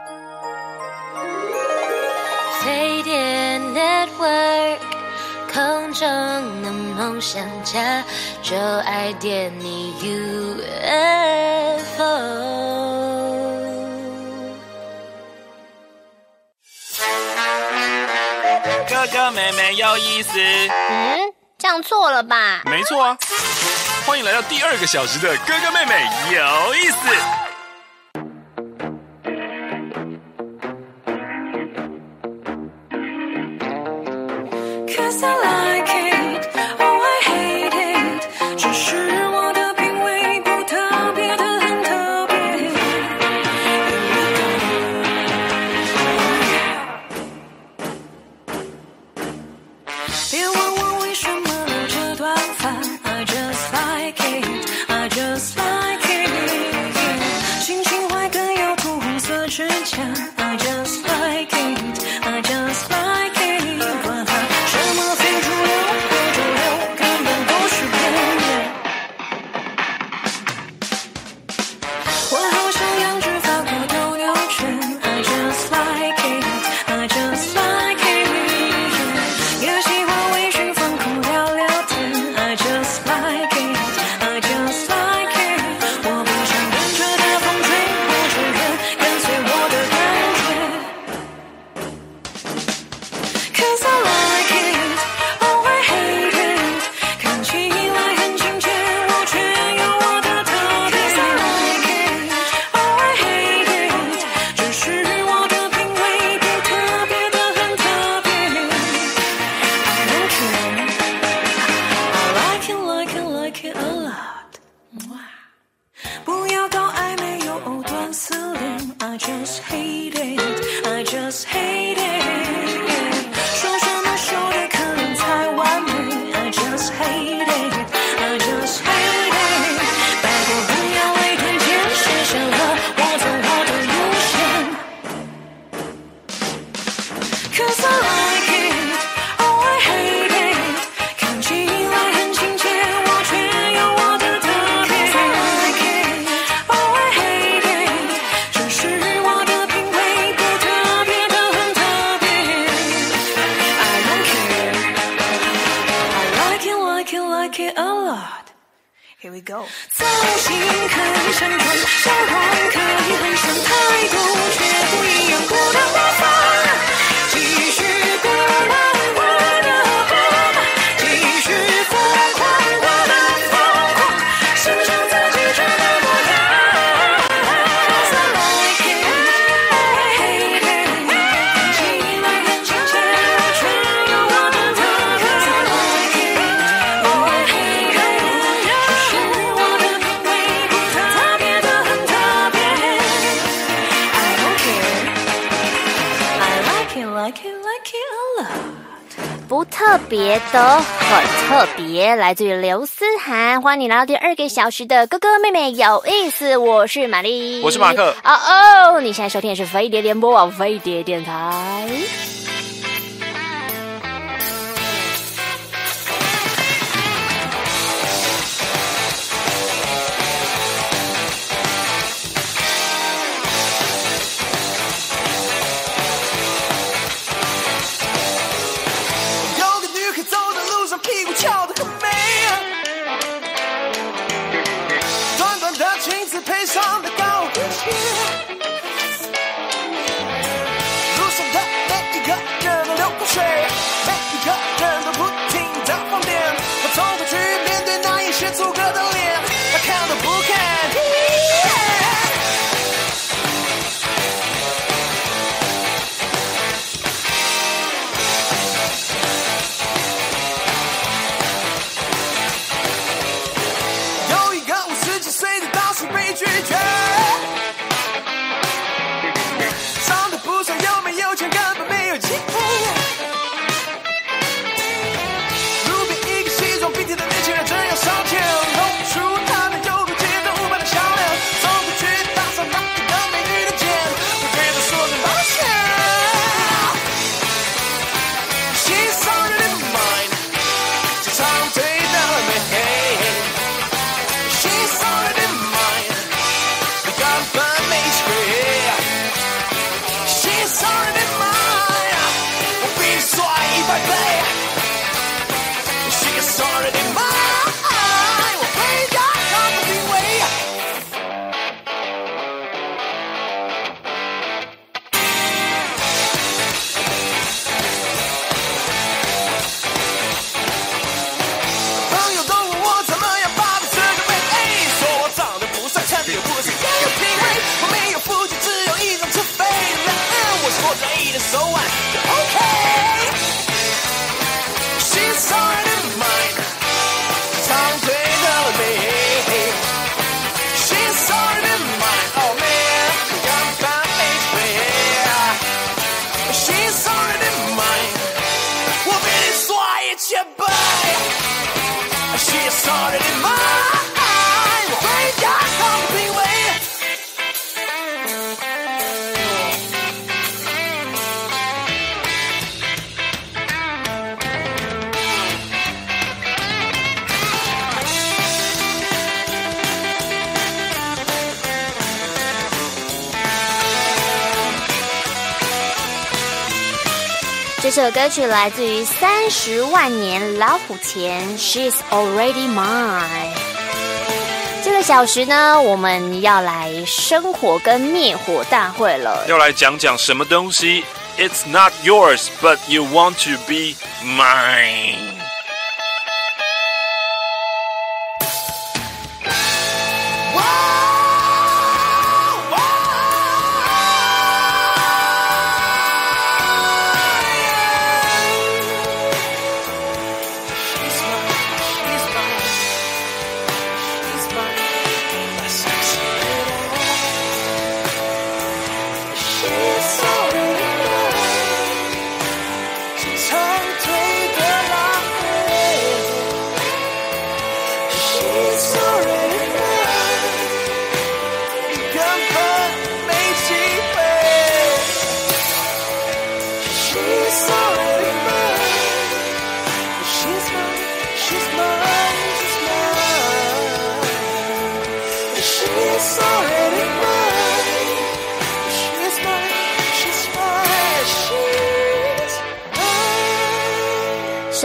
飞碟 Network， 空中的梦想家，就爱点你 U F O。 哥哥妹妹有意思。 嗯，这样错了吧？ 没错啊。欢迎来到第二个小时的哥哥妹妹有意思。 Cause I like it, oh I hate it， 只是我的品味不特别的很特别。别问我为什么留这短发 ，I just like it, I just like it。 like it a lot。不要搞暧昧又藕断丝连 I just hate it I just hate it 说什么说的可能才完美 I just hate it I just hate it 拜托不要为推荐写下了我走我的路线 Cause I like it Oh I hate it 看起来很亲切我却有我的特别 Cause I like it Oh I hate it 这是我的品味不特别的很特别 I don't care I like it like it like it a lot Here we go 造型可以旋转笑容可以很深态度却不一样孤单无法继续孤单我的梦继续疯狂我的疯狂欣赏自己真的模样 Cause I like it I hate it 看起来很亲切我却有我的特别 Cause I like it Oh I hate it 这是我的品味不特别的很特别 I don't care I like it like it like it a lot 不特别的很特别，来自于刘思涵，欢迎你来到第二个小时的哥哥妹妹有意思，我是玛丽， 我是马克。 哦哦，你现在收听的是飞碟联播网飞碟电台。 有个女孩走在路上，屁股翘得很美，短短的裙子配上的高跟鞋，路上的每一个人都流口水，每一个人都不停地放电。我冲过去面对那一些粗格的脸，他看都不看。有一个五十几岁的大叔被拒绝，长得不算有没有钱，根本没有机会。路边一个西装笔挺的年轻人正要上前，露出他的犹如街头五百的笑脸，走过去搭上那一个美女的肩，我对她说声抱歉。She's already mine， 这长腿的美。She's already mine， 根本没机会。She's already mine， 我比你帅一百倍。She's already mine， 我回家看个品味。朋友都问我怎么样把这个妹，说我长得不算产品，又不是没有品味，我没有腹肌，只有一张吃肥的脸，我说这一点手腕就 OK。She's already mine， 长腿的美。She's already mine，Oh man， 根本没机会。She's already mine， 我比你帅一千倍。She's already mine， 我回家看个品味。 这首歌曲来自于三十万年老虎钳 She's Already Mine。这个小时呢，我们要来生火跟灭火大会了， 要来讲讲什么东西 It's not yours but you want to be mine。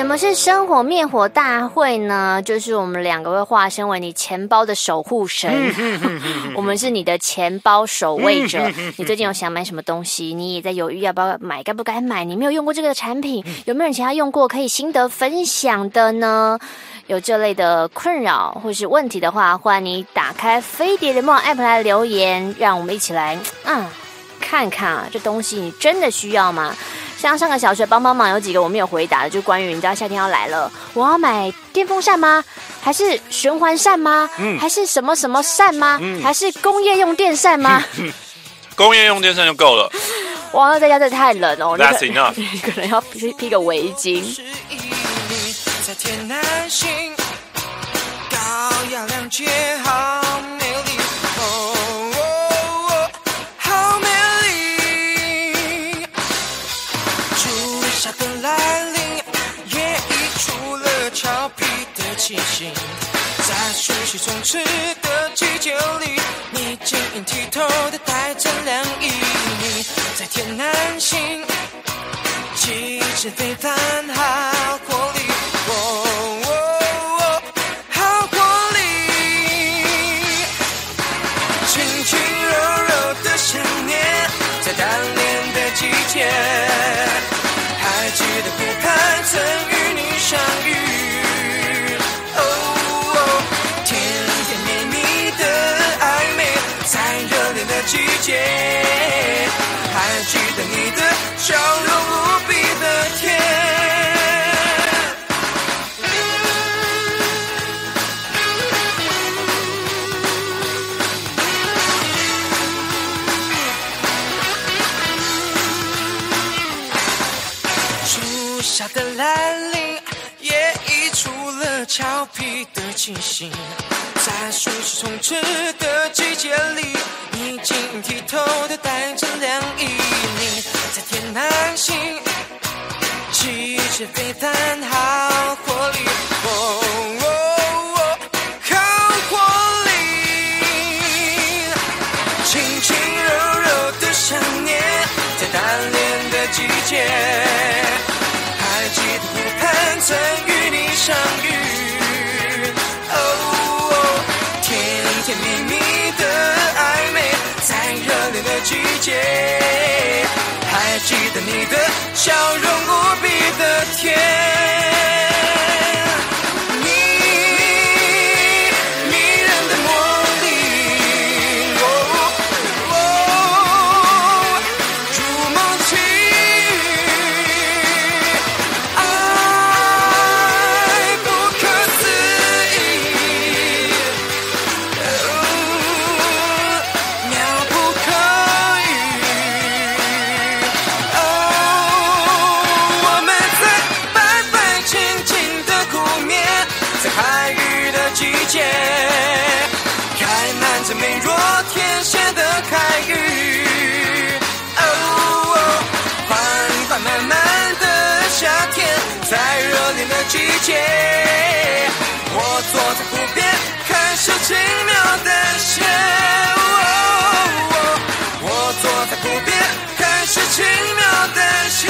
么是生活灭火大会呢？就是我们两个会化身为你钱包的守护神，我们是你的钱包守卫者。你最近有想买什么东西？你也在犹豫要不要买，该不该买？你没有用过这个产品，有没有人其他用过可以心得分享的呢？有这类的困扰或是问题的话，欢迎你打开飞碟联盟 App 来留言，让我们一起来啊看看啊，这东西你真的需要吗？像上个小时帮帮忙有几个我没有回答的，就关于你知道夏天要来了，我要买电风扇吗？还是循环扇吗？嗯、还是什么什么扇吗？嗯、还是工业用电扇吗？ 嗯、工业用电扇就够了。 哇，那在家真的太冷哦， That's enough。 你可能要披披个围巾。 在天南星，高雅亮洁，好美丽，哦哦哦，好美丽。初夏的来临，也溢出了俏皮的气息。在熟悉充斥的季节里，你晶莹剔透的带着凉意。在天南星，气质非凡，好活力。哦哦哦，好活力，轻轻柔柔的想念，在单恋的季节，还记得不盼曾与你相遇。哦哦，甜甜蜜蜜的暧昧，在热恋的季节，还记得你的笑容无比的甜。夏的来临，也溢出了俏皮的气息。在熟悉充斥的季节里，你晶莹剔透的带着凉意。你在天南星，气质非凡，好活力，哦哦哦，好活力，轻轻柔柔的想念，在单恋的季节。还记得不盼曾与你相遇，哦哦，甜甜蜜蜜的暧昧，在热恋的季节，还记得你的笑容无比的甜。开满着美若天仙的开语，哦哦，缓缓慢慢的夏天，在热恋的季节，我坐在湖边，看着轻描淡写，哦哦，我坐在湖边，看着轻描淡写。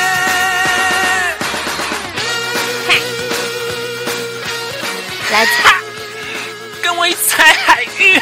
来哈，跟我一踩海域。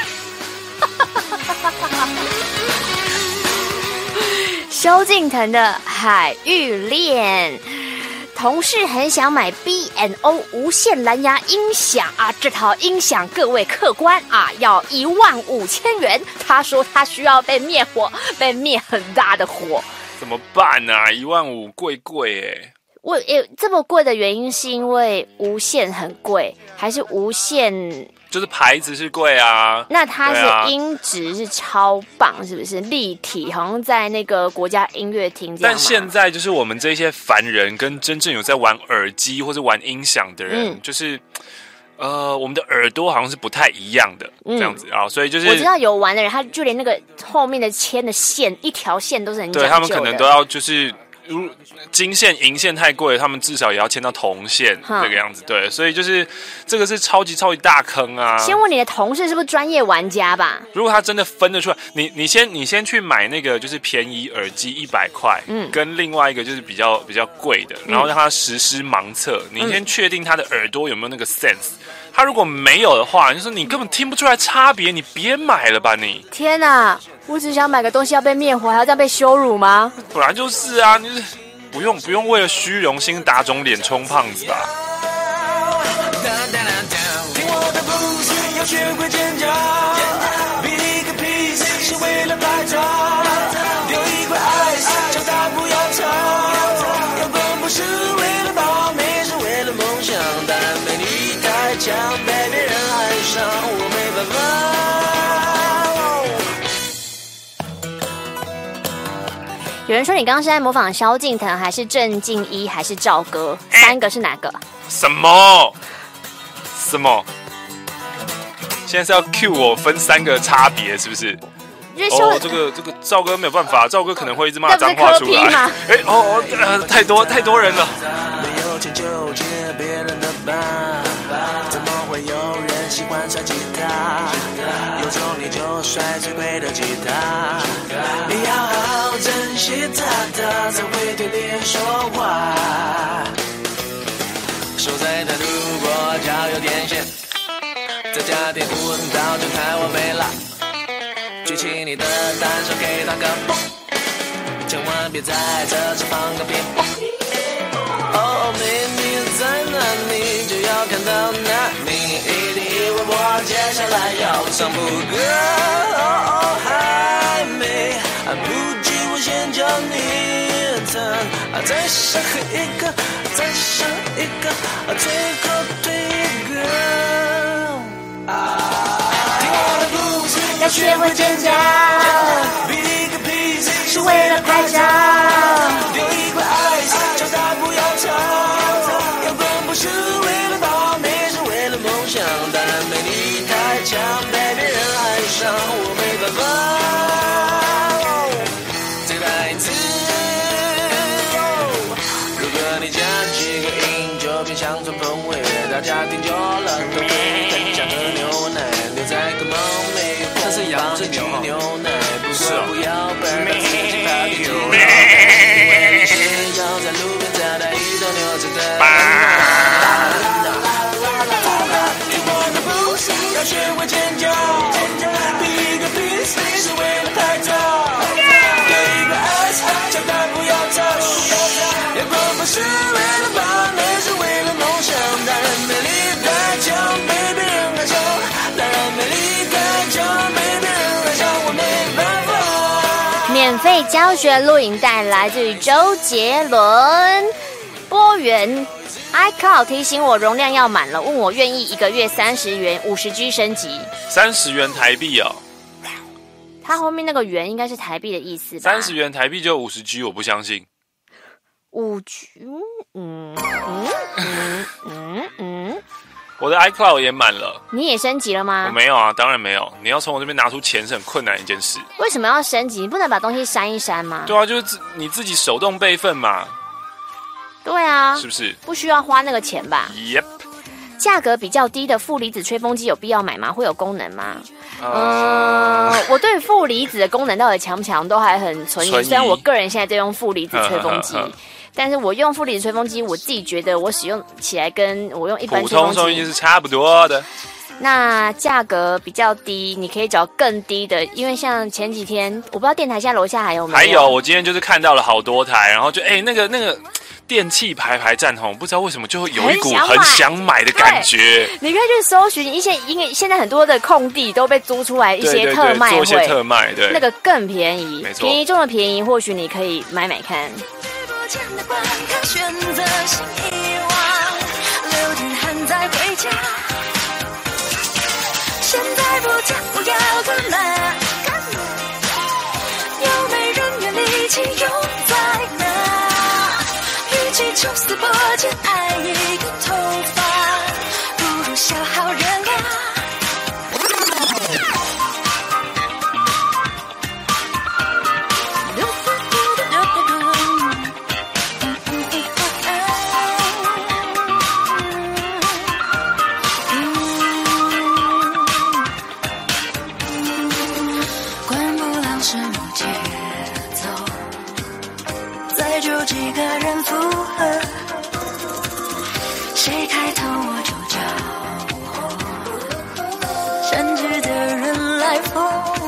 萧敬腾的海芋恋，同事很想买 B and O 无线蓝牙音响啊，这套音响各位客官啊，要一万五千元。他说他需要被灭火，被灭很大的火， 怎么办啊？一万五贵贵哎。 我诶，这么贵的原因是因为无线很贵，还是无线？ 就是牌子是贵啊。 那它是音质是超棒，是不是立体？好像在那个国家音乐厅这样。 但现在就是我们这些凡人跟真正有在玩耳机或者玩音响的人，嗯、就是。呃，我们的耳朵好像是不太一样的，嗯、这样子啊，所以就是我知道有玩的人，他就连那个后面的牵的线，一条线都是很讲究的。 对，他们可能都要就是如金线、银线太贵，他们至少也要牵到铜线这个样子。对，所以就是这个是超级超级大坑啊！ 先问你的同事是不是专业玩家吧？ 如果他真的分得出来，你你先你先去买那个就是便宜耳机一百块，嗯，跟另外一个就是比较比较贵的，然后让他实施盲测，嗯、你先确定他的耳朵有没有那个 sense。他如果没有的话，你说你根本听不出来差别，你别买了吧你！ 天哪，我只想买个东西要被灭火，还要这样被羞辱吗？ 本来就是啊，你就是不用不用为了虚荣心打肿脸充胖子吧。 听我的故事，要学会尖叫，比一个 piece 是为了拍照，丢一块 ice 叫他不要吵，根本不是为了保美，是为了梦想，当然美丽太强，被别人爱上，我没办法。 有人说你刚刚是在模仿萧敬腾，还是郑敬一，还是赵哥？三个是哪个？ 什么？什么？现在是要 cue 我分三个差别，是不是？哦，这个这个赵哥没有办法，赵哥可能会一直骂脏话出来。哎哦哦、呃，太多太多人了。 没有钱就接别人的班，怎么会有人喜欢甩吉他？有种你就甩最贵的吉他，你要好好珍惜它，它才会对你说话。手在那路过交友电线，在家电闻到就太完美了。举起你的单手给他个蹦，千万别在这上放个鞭炮。哦，美女在哪里？就要看到那你一定以为我接下来要唱副歌。哦，还没，不急，我先教你唱。再上一个，再上一个，最后推一个。啊。要学会尖叫，比一个 piece 是为了拍照，丢一块 ice 叫他不要吵，根本不是为了保美，是为了梦想，当然美丽太强，被别人爱上，我没办法。再来一次，如果你加几个音就变乡村风味，大家听久了都会很想喝牛奶，留在个梦美。是羊是牛牛奶，不过不要笨到自己怕丢了，因为你是要在路边再带一头牛仔的。听我的不是要学会尖叫，比一个 piece 是为了拍照，丢一个 ice 叫他不要吵，也根本不是为了把美，是为了梦想，当然美丽太强，被别人爱上，当然美丽太强。 免费教学录影带来自于周杰伦。波源 iCloud 提醒我容量要满了，问我愿意一个月三十元五十 G 升级。 三十元台币哦。 它后面那个元应该是台币的意思吧？ 三十元台币就五十 G， 我不相信。 五 G， 嗯嗯嗯嗯嗯。 我的 iCloud 也满了， 你也升级了吗？ 我没有啊，当然没有。你要从我这边拿出钱是很困难的一件事。 为什么要升级？你不能把东西删一删吗？ 对啊，就是自你自己手动备份嘛。 对啊， 是不是？ 不需要花那个钱吧 ？Yep。价格比较低的负离子吹风机有必要买吗？会有功能吗？嗯、呃，我对负离子的功能到底强不强都还很存疑。虽然我个人现在在用负离子吹风机。呵呵呵，但是我用负离子吹风机，我自己觉得我使用起来跟我用一般吹风机普通收音机是差不多的。 那价格比较低，你可以找更低的，因为像前几天，我不知道电台现在楼下还有没有？ 还有，我今天就是看到了好多台，然后就哎、欸、那个那个电器排排站吼，不知道为什么就会有一股很想买的感觉。 你可以去搜寻一些，因为现在很多的空地都被租出来一些特卖会， 做一些特卖，对， 那个更便宜， 没错， 便宜中的便宜，或许你可以买买看。 前的观看选择性遗忘，六点还在回家，现在不讲我要干嘛？有没人愿力气用在哪？与其抽丝剥茧爱一个头发，不如消耗热量。 善知的人来疯，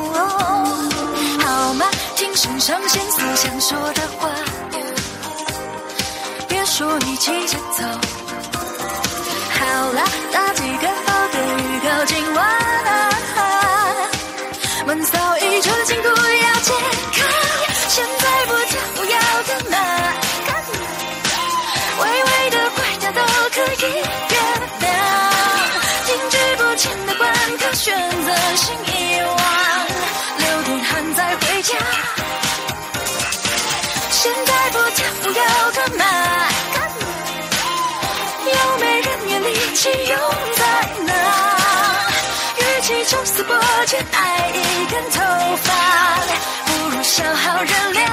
好吗？听肾上腺思想说的话，别说一起节奏。好啦，打几个好的预告，今晚啊，闷骚已久的禁锢要解开，现在不跳要干嘛？微微的坏掉都可以原谅，停滞不前的关卡，选择性遗忘，流点汗再回家，现在不跳要干嘛？有没人愿力气用在哪？与其抽丝剥茧爱一根头发，不如消耗热量。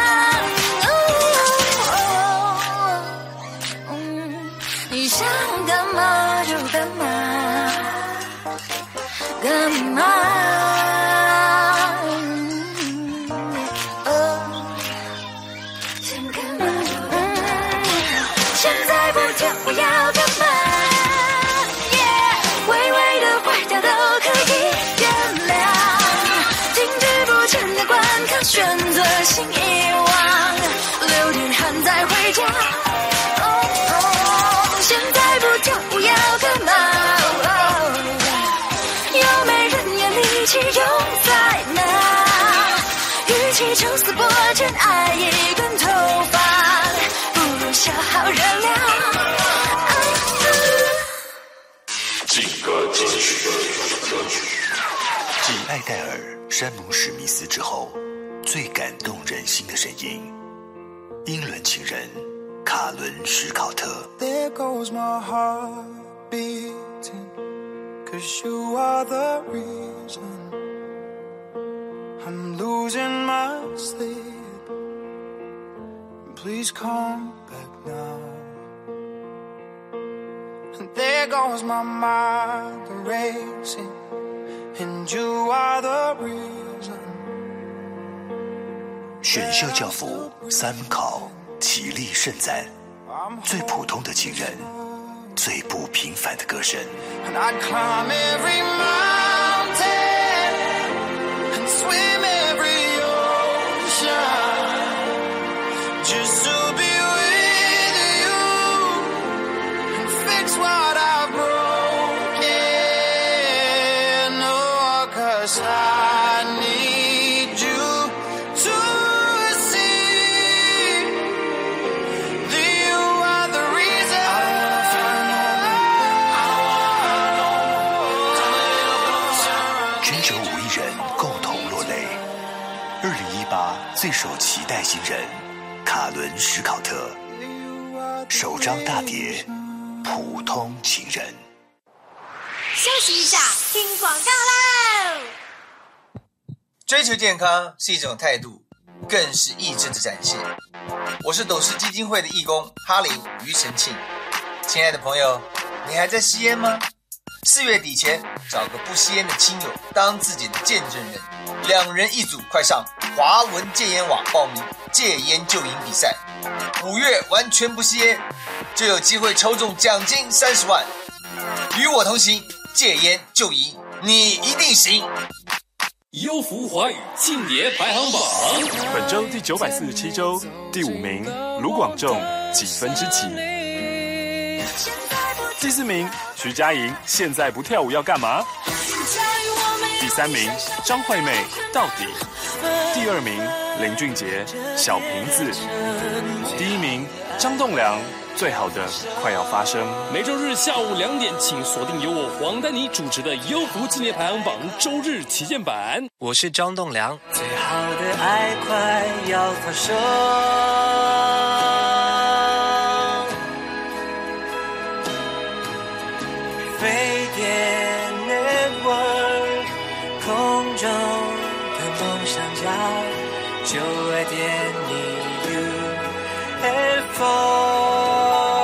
你想干嘛就干嘛，干嘛？哦，想干嘛就干嘛。现在不跳我要干嘛？微微的坏掉都可以原谅，停滞不前的关卡，选择性遗忘，流点汗再回家。现在不跳舞要干嘛？有没人眼力气用在哪？与其抽丝剥茧爱一根头发，不如消耗热量。 劲歌金曲。 继艾黛尔、山姆史密斯之后，最感动人心的声音，英伦情人卡伦史考特。 There goes my heart beating, 'cause you are the reason I'm losing my sleep. Please come back now. And there goes my mind racing, and you are the reason. 选秀教父 Simon Cowell 起立盛赞，最普通的情人，最不平凡的歌声。 And I'd climb every mountain and swim every ocean just to be with you and fix what I've broken. Oh, 'cause I need you to see that you are the reason. 全球五亿人共同落泪。二零一八最受期待新人卡伦史考特，首张大碟《普通情人》。 休息一下，听广告喽！ 追求健康是一种态度，更是意志的展现。我是斗士基金会的义工哈林庾澄庆。亲爱的朋友，你还在吸烟吗？四月底前找个不吸烟的亲友当自己的见证人，两人一组，快上华文戒烟网报名戒烟救瘾比赛。五月完全不吸烟，就有机会抽中奖金三十万。与我同行，戒烟救瘾，你一定行。 优福华语庆典排行榜， 本周第九百四十七周第五名卢广仲几分之几？第四名徐佳莹现在不跳舞要干嘛？第三名张惠妹到底？第二名林俊杰小瓶子？第一名张栋梁最好的快要发生。 每周日下午两点，请锁定由我黄丹妮主持的优福纪念排行榜周日旗舰版。 我是张栋梁。 最好的爱快要发生，飞碟 Network 空中的梦想家，就爱点你 U F O。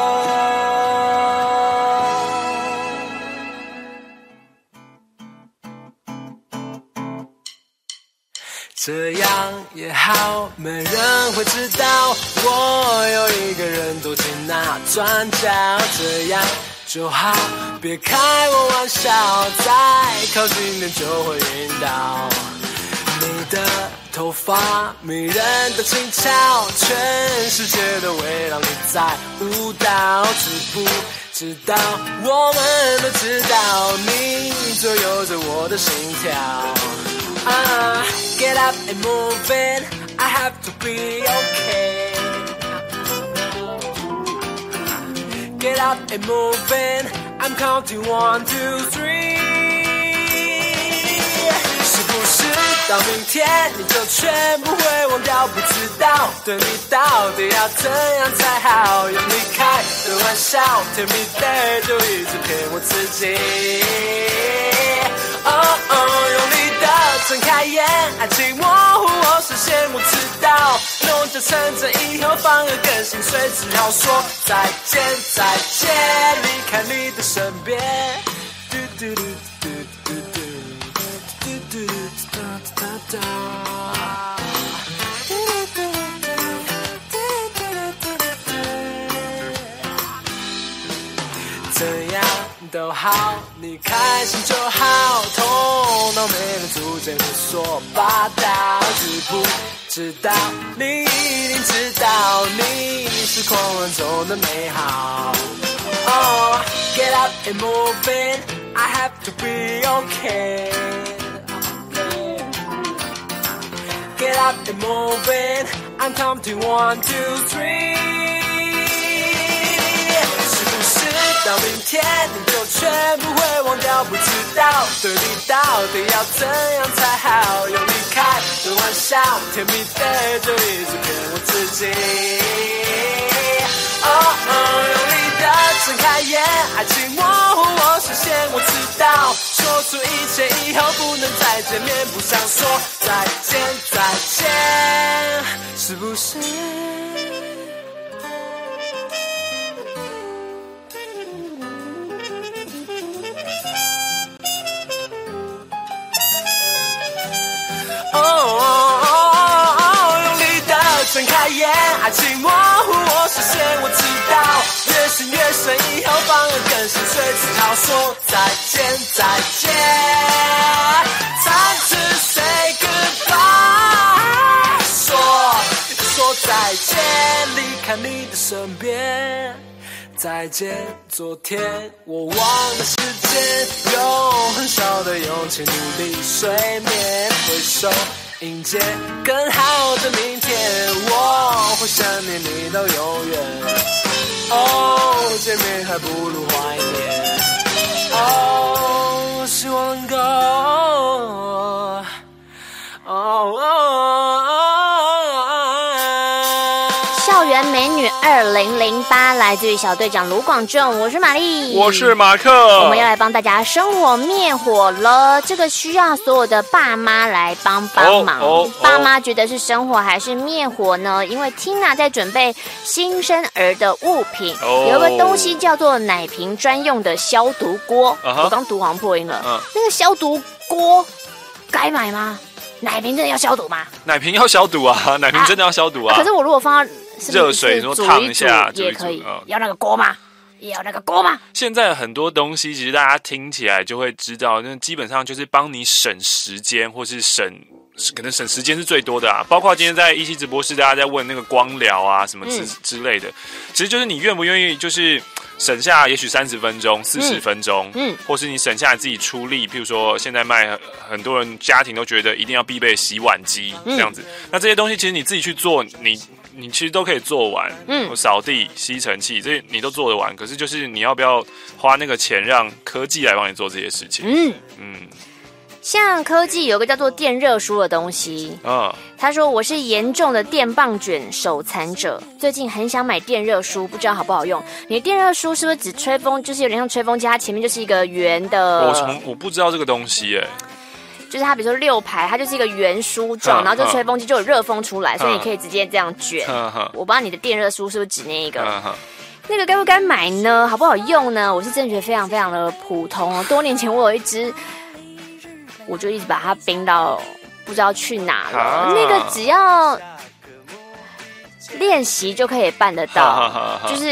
这样也好，没人会知道我有一个人躲进那转角，这样就好，别开我玩笑，再靠近点就会晕倒。你的头发迷人的轻巧，全世界都围绕你在舞蹈，知不知道我们都知道你左右着我的心跳。啊 Get up and move it, I have to be okay. Get up and move it, I'm counting one, two, three. 是不是到明天你就全部会忘掉？不知道对你到底要怎样才好？用你开的玩笑，甜蜜的就一直骗我自己。哦哦，用力的睁开眼，爱情模糊我视线，我知道弄就趁着以后反而更心碎，只好说再见再见，离开你的身边。嘟嘟嘟嘟嘟嘟嘟嘟嘟哒哒哒。怎样都好，你开心就好，头脑没人阻止你说霸道，知不知道你一定知道你是狂乱中的美好。Oh, get up and move it, I have to be okay. Get up and move it, I'm counting one, two, three. 是不是到明天你就全部会忘掉？不知道对你到底要怎样才好？用离开的玩笑，甜蜜的就一直骗我自己。哦哦，用力的睁开眼，爱情模糊我视线，我知道说出一切以后不能再见面，不想说再见再见，是不是？哦哦哦哦，用力的睁开眼，爱情模糊我视线，我知道越陷越深，以后反而更心碎，只好说再见再见，再次 say goodbye， 说说再见，离开你的身边。再见，昨天我忘了时间，用很少的勇气努力睡眠，回首迎接更好的明天，我会想念你到永远。哦，见面还不如怀念。哦，希望能够。哦哦哦。 校园美女二零零八来自于小队长卢广仲，我是玛丽， 我是马克， 我们要来帮大家生火灭火了。这个需要所有的爸妈来帮帮忙。 哦哦、 爸妈觉得是生火还是灭火呢？因为 Tina 在准备新生儿的物品，哦、有一个东西叫做奶瓶专用的消毒锅。Uh-huh, 我刚读好像破音了。Uh. 那个消毒锅该买吗？奶瓶真的要消毒吗？ 奶瓶要消毒啊，奶瓶真的要消毒啊。啊可是我如果放到热水说烫一下也可以，嗯、要那个锅吗？也要那个锅吗？ 现在很多东西其实大家听起来就会知道，那基本上就是帮你省时间，或是省可能省时间是最多的啊。包括今天在一期直播室，大家在问那个光疗啊什么之、嗯、之类的，其实就是你愿不愿意就是省下也许三十分钟、四十分钟，嗯，或是你省下来自己出力，譬如说现在卖很多人家庭都觉得一定要必备洗碗机、嗯、这样子，那这些东西其实你自己去做，你。你其实都可以做完，嗯，扫地、吸尘器，这些你都做得完。可是就是你要不要花那个钱让科技来帮你做这些事情？嗯嗯， 像科技有个叫做电热梳的东西，啊，他说我是严重的电棒卷手残者，最近很想买电热梳，不知道好不好用。你的电热梳是不是只吹风，就是有点像吹风机，它前面就是一个圆的？ 我从我不知道这个东西耶、欸。 就是它，比如说六排，它就是一个圆梳状，然后这吹风机就有热风出来，所以你可以直接这样卷。我不知道你的电热梳是不是指那一个？那个该不该买呢？好不好用呢？我是真的觉得非常非常的普通哦。多年前我有一只，我就一直把它冰到不知道去哪了。啊、那个只要练习就可以办得到，就是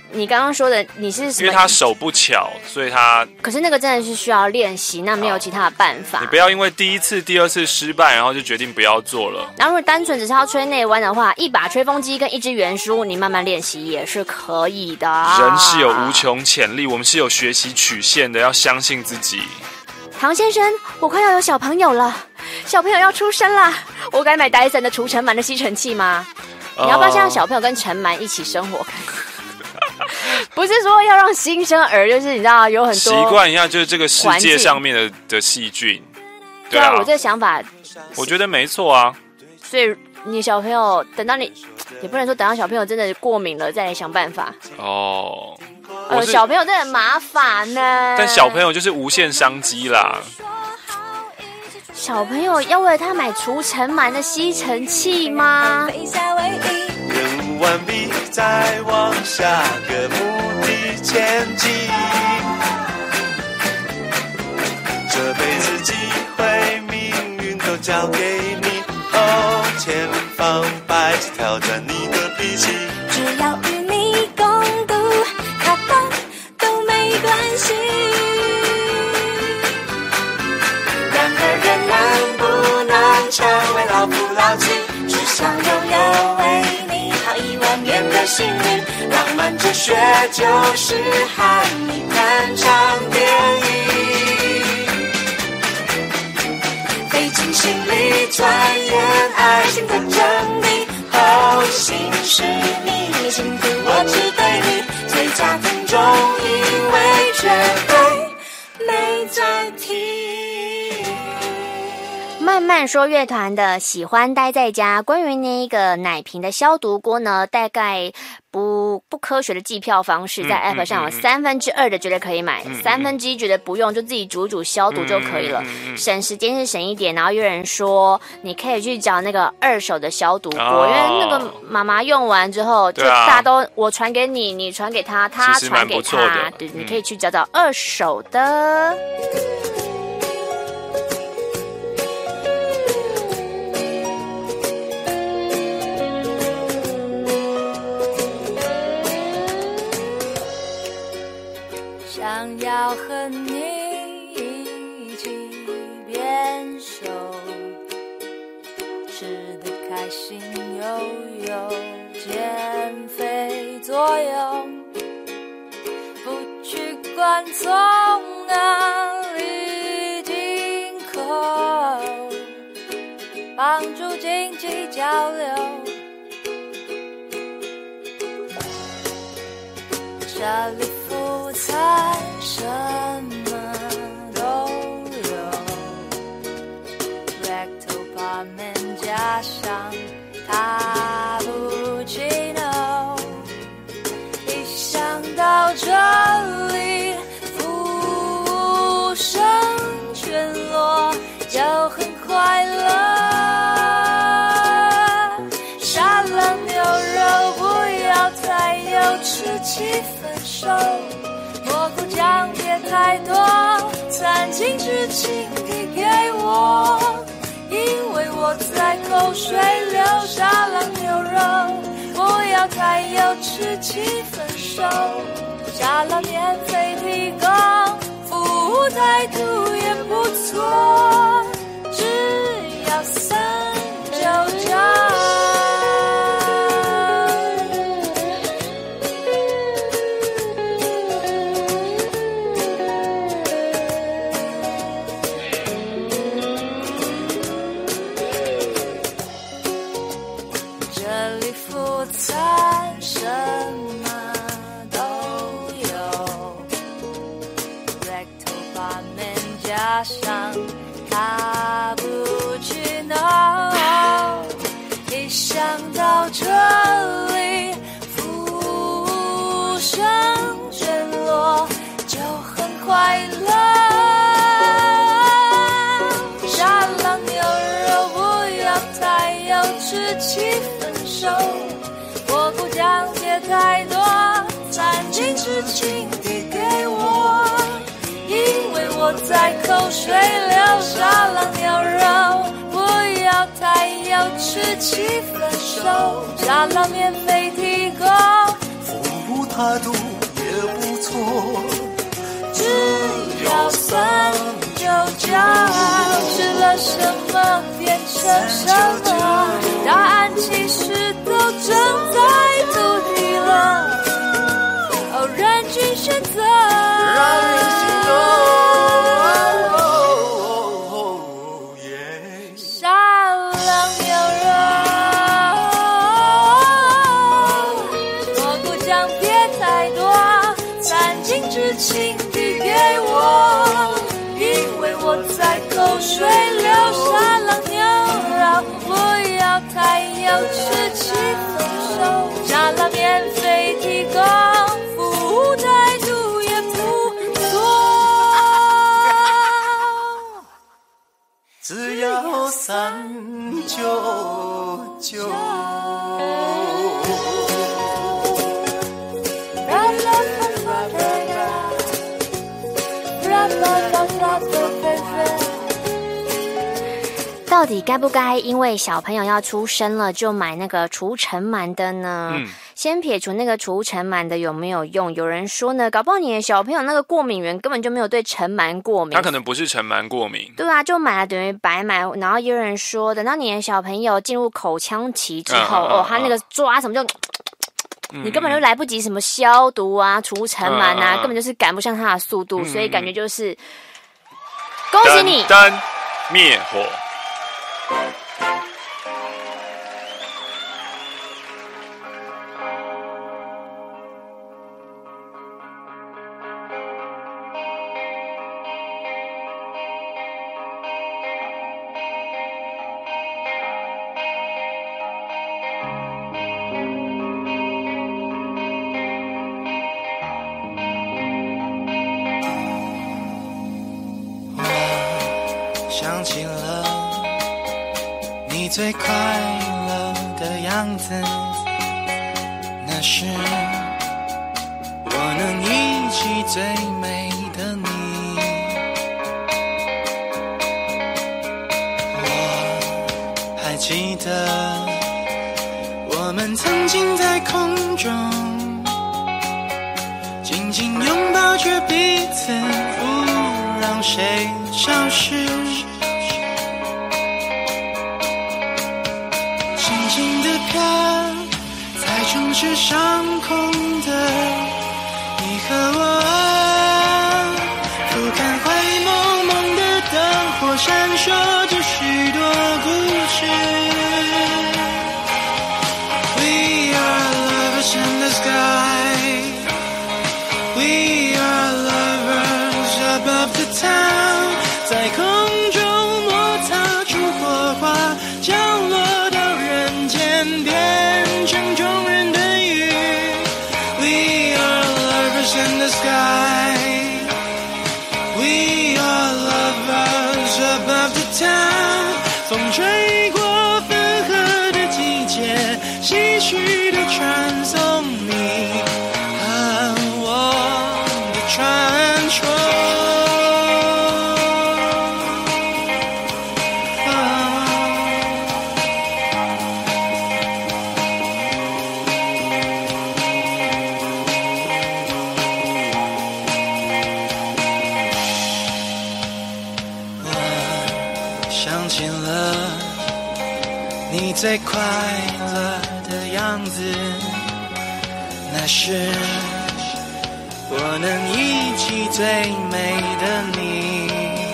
你刚刚说的你是什么？ 因为他手不巧，所以他。 可是那个真的是需要练习，那没有其他的办法。 你不要因为第一次、第二次失败，然后就决定不要做了。 然后如果单纯只是要吹内弯的话，一把吹风机跟一支圆梳，你慢慢练习也是可以的。 人是有无穷潜力，我们是有学习曲线的，要相信自己。 唐先生，我快要有小朋友了，小朋友要出生了，我该买戴森的除尘螨的吸尘器吗？呃、你要不要让小朋友跟尘螨一起生活？不是说要让新生儿，就是你知道有很多习惯一下，就是这个世界上面的的细菌。 对啊，我这个想法， 我觉得没错啊。 所以你小朋友等到你，也不能说等到小朋友真的过敏了再来想办法。 哦， 呃，小朋友真的很麻烦呢。 但小朋友就是无限商机啦。 小朋友要为了他买除尘螨的吸尘器吗？ 任务完毕，再往下个目的前进。这辈子机会、命运都交给你。哦，前方摆着挑战你的脾气。 只要与你共度，卡邦都没关系。 两个人能不能成为老夫老妻？只想拥有为你好一万年的幸运。浪漫哲学就是和你看场电影。费尽心力钻研爱情的真理。后心是你，你幸福我只对你。最佳听众因为绝对没再提。 慢慢说乐团的喜欢待在家，关于那一个奶瓶的消毒锅呢，大概不不科学的计票方式，在 App 上有三分之二的觉得可以买，嗯、三分之一觉得不用，就自己煮煮消毒就可以了，嗯、省时间是省一点。然后有人说你可以去找那个二手的消毒锅，哦、因为那个妈妈用完之后，就大家都我传给你，你传给他，他传给他，对，你可以去找找二手的。 想要和你一起变瘦，吃得开心又有减肥作用，不去管从哪里进口，帮助经济交流。这里副餐什么都有 Recto Parmen 加上卡布奇诺，一想到这里服务生全裸就很快乐。沙拉牛肉不要太油吃气分手，蘑菇酱别太多，餐巾纸请递给我，因为我在口水流。沙拉牛肉不要太油吃气分手，沙拉免费提供，服务态度也不错，只要三九九。加上卡布奇诺，一想到这里服务生全裸就很快乐。沙拉牛肉不要太油吃气分手，蘑菇酱别太多，餐巾纸请递给我，因为我在口水流。沙拉牛肉不要太油吃气分手，沙拉免费提供，服务怕赌也不错， 只要算就叫，吃了什么变成什么，答案其实都正在肚里了。哦，任君选择， 让人心动。 沙朗牛肉，蘑菇酱别太多，三斤之情递给我，因为我在口水流。沙朗牛肉不要太有吃气丰收，沙拉免费提供，服务态度也不错。 只要三九九。 到底该不该因为小朋友要出生了就买那个除尘螨的呢？嗯，先撇除那个除尘螨的有没有用，有人说呢，搞不好你的小朋友那个过敏源根本就没有对尘螨过敏， 他可能不是尘螨过敏。 对啊，就买了等于白买。然后也有人说，等到你的小朋友进入口腔期之后，嗯、哦，他那个抓什么就。嗯、你根本就来不及什么消毒啊、除尘螨啊、嗯，根本就是赶不上他的速度，嗯、所以感觉就是恭喜你， 灯灭火。 想起了你最快乐的样子，那是我能忆起最美的你。我还记得我们曾经在空中紧紧拥抱着彼此，不让谁消失，轻轻地飘在城市上空的你和我，俯瞰灰蒙蒙的灯火，闪烁着许多故事。We are lovers in the sky, we are lovers above the town， 在空中摩擦出火花，降落到人间，变成众人的雨。We are lovers in the sky, we are lovers above the town， 风吹过分合的季节，唏嘘地传送你和我的传说。想起了你最快乐的样子，那是我能忆起最美的你。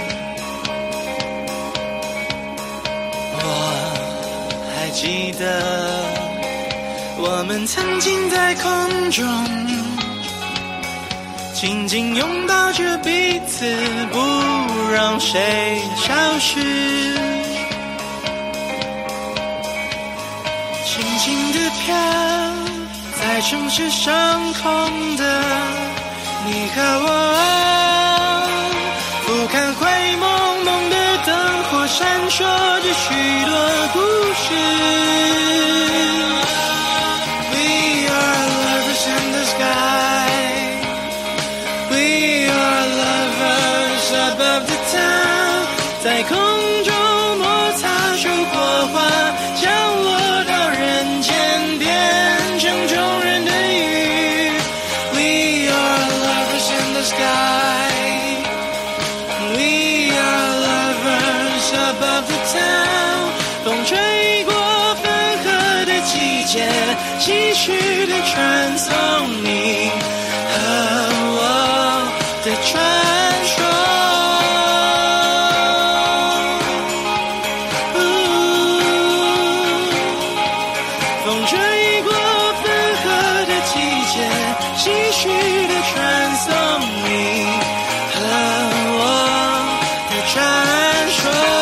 我还记得我们曾经在空中紧紧拥抱着彼此，不让谁消失，轻轻地飘在城市上空的你和我，俯瞰灰蒙蒙的灯火，闪烁着许多故事。We are lovers in the sky, we are lovers above the town， 在空中摩擦出火花，降落到人间，变成众人的雨。 of the town， 风吹过分河的季节，继续的传送你和我的传说。风吹过分河的季节，继续的传送你和我的传说。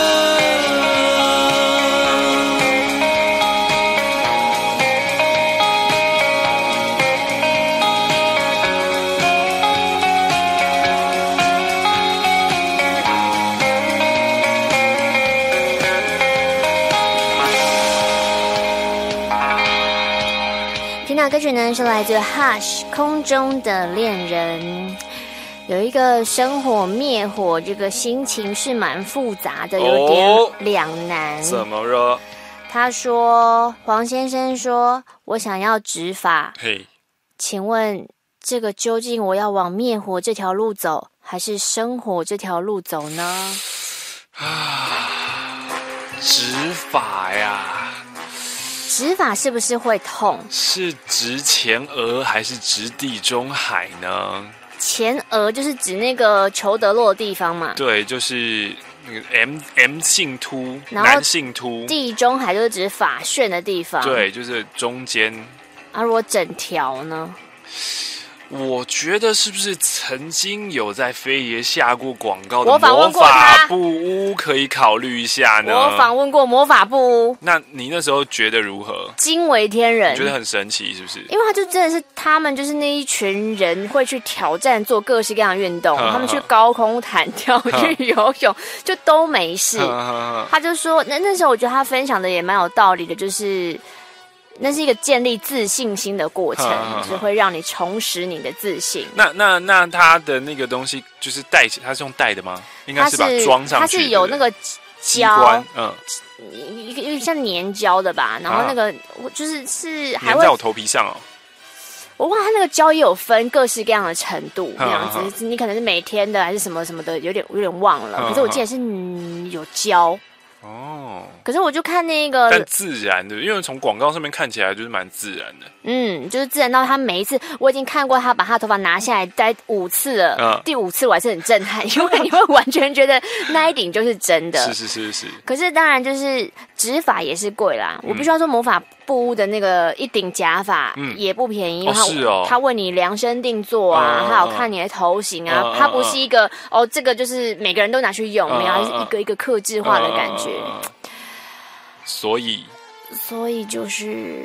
听到歌曲呢是来自 Hush 空中的恋人，有一个生火灭火，这个心情是蛮复杂的，有点两难。 哦、怎么了？ 他说，黄先生说，我想要执法。 嘿， 请问这个究竟我要往灭火这条路走，还是生火这条路走呢？ 啊，执法呀。 执法是不是会痛？是执前额还是执地中海呢？ 前额就是指那个裘德洛的地方嘛。 对，就是那个 M M 性突，男性突。 地中海就是指发旋的地方。 对，就是中间。 啊，如果整条呢？ 我觉得是不是曾经有在飞爷下过广告的魔法布屋可以考虑一下呢？ 我访问过魔法布屋。 那你那时候觉得如何？ 惊为天人， 你觉得很神奇是不是？ 因为他就真的是他们就是那一群人会去挑战做各式各样的运动，他们去高空弹跳、去游泳，就都没事。他就说，那那时候我觉得他分享的也蛮有道理的，就是。那是一个建立自信心的过程，就是会让你重拾你的自信。 那那那它的那个东西就是带起，它是用带的吗？应该是把它装上去。 它是有那个胶， 嗯， 一个有点像粘胶的吧。然后那个我就是是还会粘在我头皮上哦。 我忘了它那个胶也有分各式各样的程度，那样子你可能是每天的还是什么什么的，有点有点忘了。可是我记得是有胶。哦，可是我就看那个， 但自然的，因为从广告上面看起来就是蛮自然的。 嗯，就是自然到他每一次，我已经看过他把他的头发拿下来戴五次了，嗯、第五次我还是很震撼，因为你会完全觉得那一顶就是真的。 是是是是。 可是当然就是执法也是贵啦，嗯、我必须要说魔法布屋的那个一顶假发也不便宜， 嗯、哦是哦， 他为你量身定做啊，他有看你的头型啊，他、嗯、不是一个哦这个就是每个人都拿去用，没有，还是一个一个客制化的感觉。嗯、 所以， 所以就是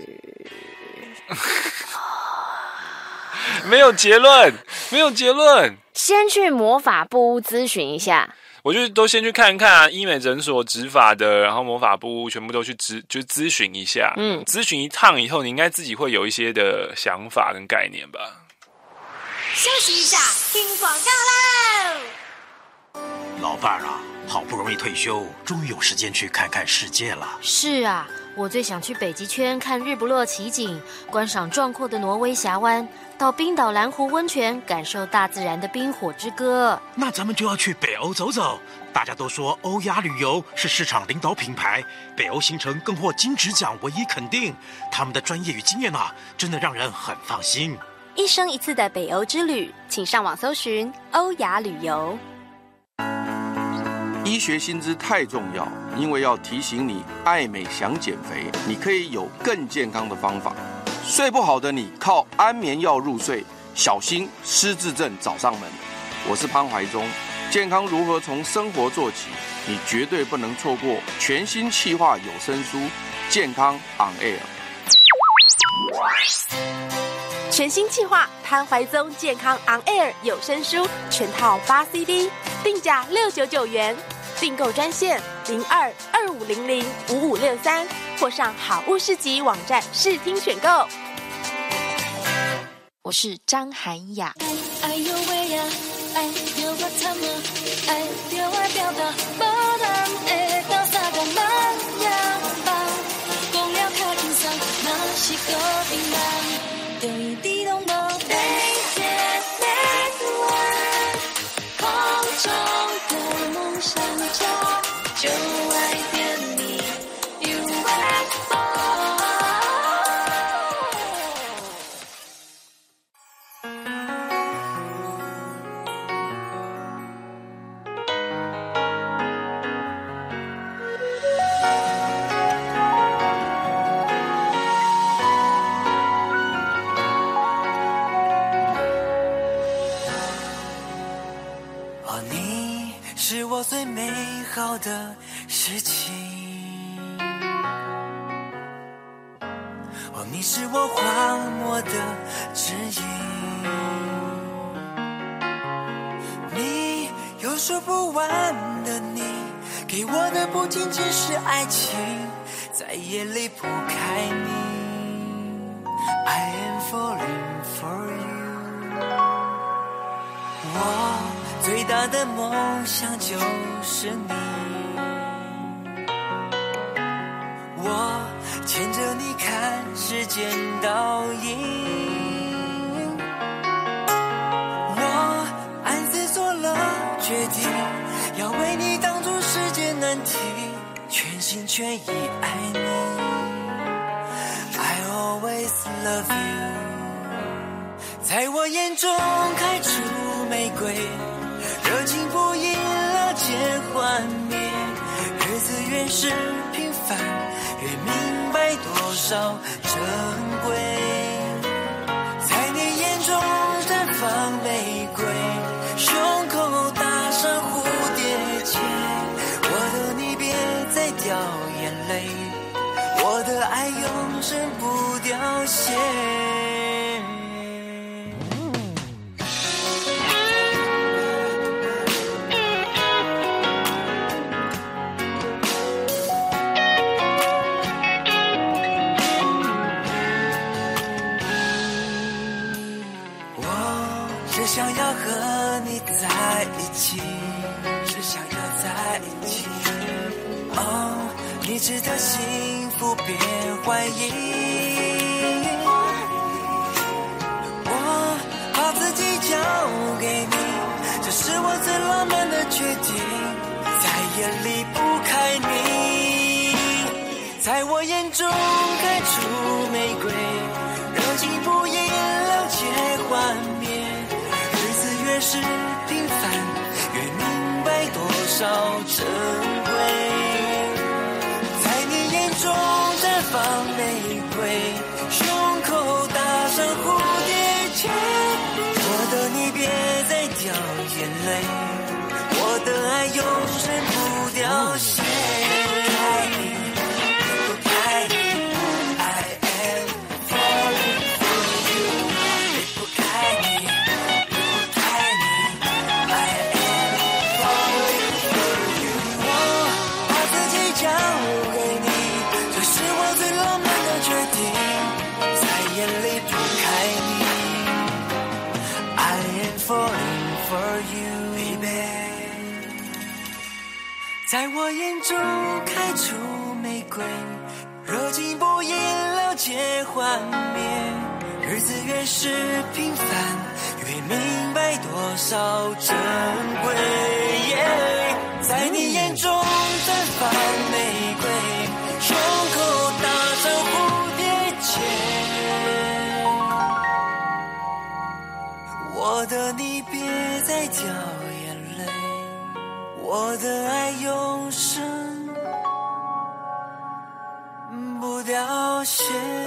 没有结论，没有结论。 先去魔法布屋咨询一下。 我就都先去看看啊，医美诊所执法的，然后魔法布屋全部都去咨就咨询一下。嗯，咨询一趟以后，你应该自己会有一些的想法跟概念吧。 休息一下，听广告喽。 老伴儿啊，好不容易退休，终于有时间去看看世界了。 是啊，我最想去北极圈看日不落奇景，观赏壮阔的挪威峡湾，到冰岛蓝湖温泉感受大自然的冰火之歌。 那咱们就要去北欧走走。大家都说欧亚旅游是市场领导品牌，北欧行程更获金质奖唯一肯定。他们的专业与经验啊，真的让人很放心。 一生一次的北欧之旅，请上网搜寻欧亚旅游。 医学新知太重要，因为要提醒你，爱美想减肥，你可以有更健康的方法。睡不好的你，靠安眠药入睡，小心失智症找上门。我是潘怀宗，健康如何从生活做起？你绝对不能错过全新企划有声书《健康 on air》。 全新企划潘怀宗健康 on air 有声书全套八 C D， 定价六九九元，订购专线零二二五零零五五六三，或上好物市集网站试听选购。 我是张涵雅。 哎呦喂呀，爱着我惨啊，爱着我表达，无人会到三个慢呀吧，讲了较轻松，若是个平淡。对你拢无理解的我，空中的梦想家就。 我最美好的事情。哦，你是我荒漠的指引，你有说不完的你，给我的不仅仅是爱情，再也离不开你。I am falling for you。 我最大的梦想就是你，我牵着你看时间倒影，我暗自做了决定，要为你挡住世界难题，全心全意爱你。I always love you。 在我眼中开出玫瑰，热情不因了解幻灭，日子越是平凡，越明白多少珍贵。在你眼中绽放玫瑰，胸口打上蝴蝶结，我的你别再掉眼泪，我的爱永生不凋谢。只想要和你在一起，只想要在一起。哦，你值得幸福，别怀疑。我把自己交给你，这是我最浪漫的决定，再也离不开你。在我眼中开出玫瑰，热情不因了解幻灭，越是平凡，越明白多少珍贵。在你眼中绽放玫瑰，胸口打上蝴蝶结，我的你别再掉眼泪，我的爱永生不凋谢。在我眼中开出玫瑰，热情不因了解幻灭，日子越是平凡，越明白多少珍贵。Yeah， 在你眼中绽放玫瑰，胸口打上蝴蝶结，我的你别再掉眼泪，我的爱永生不凋谢。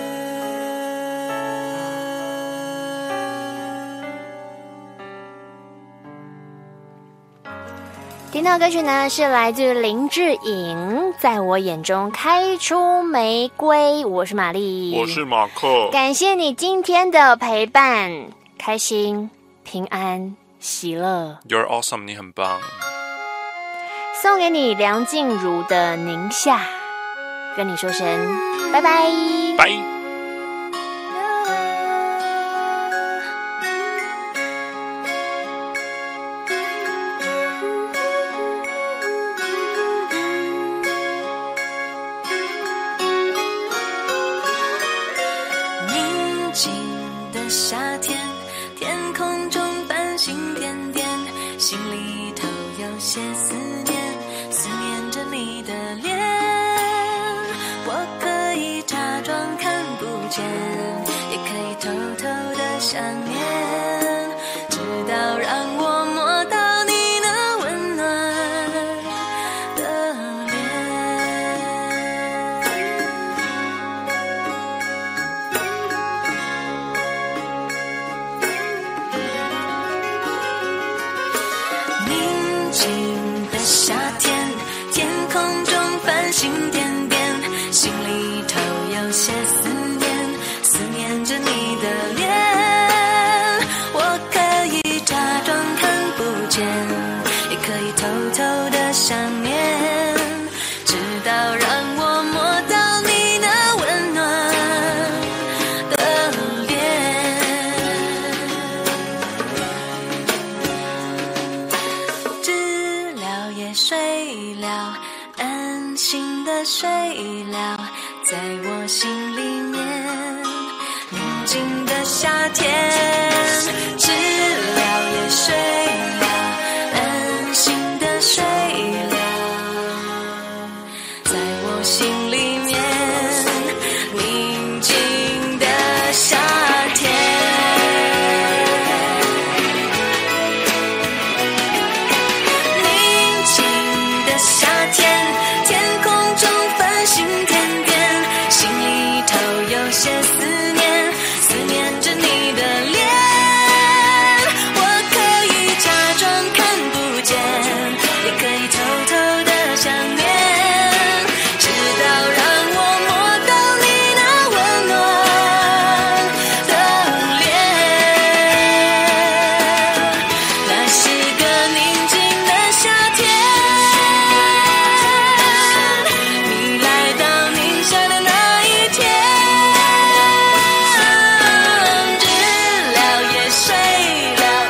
听到歌曲呢，是来自林志颖，在我眼中开出玫瑰。我是玛丽， 我是马克， 感谢你今天的陪伴，开心、平安、喜乐。 You're awesome， 你很棒。 送给你梁静茹的宁夏，跟你说声拜拜拜。 宁静的夏天，天空中繁星点点，心里头有些思念，思念着你的脸，我可以假装看不见，也可以偷偷的想念，直到让我摸到你那温暖的脸。宁静的想念，直到让我摸到你那温暖的脸。知了也睡了，安心的睡了，在我心里面宁静的夏天。知了也睡了，安心的睡了，在我心里面宁静的夏天。宁静的夏天，天空中繁星点点，心里头有些思念，思念着你的脸。我可以假装看不见，也可以偷偷的想念，直到让我摸到你那温暖的脸。那是个宁静的夏天，你来到宁夏的那一天。知了也睡了。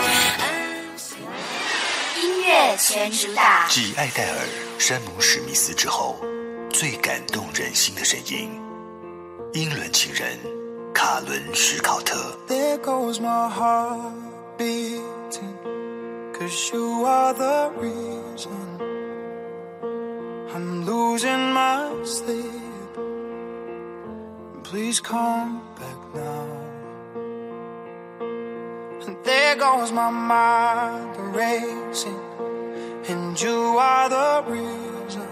音乐全主打， 继艾黛尔、山姆史密斯之后，最感动人心的声音，英伦情人卡伦史考特。 There goes my heart beating, 'cause you are the reason I'm losing my sleep. Please come back now. And there goes my mind racing, and you are the reason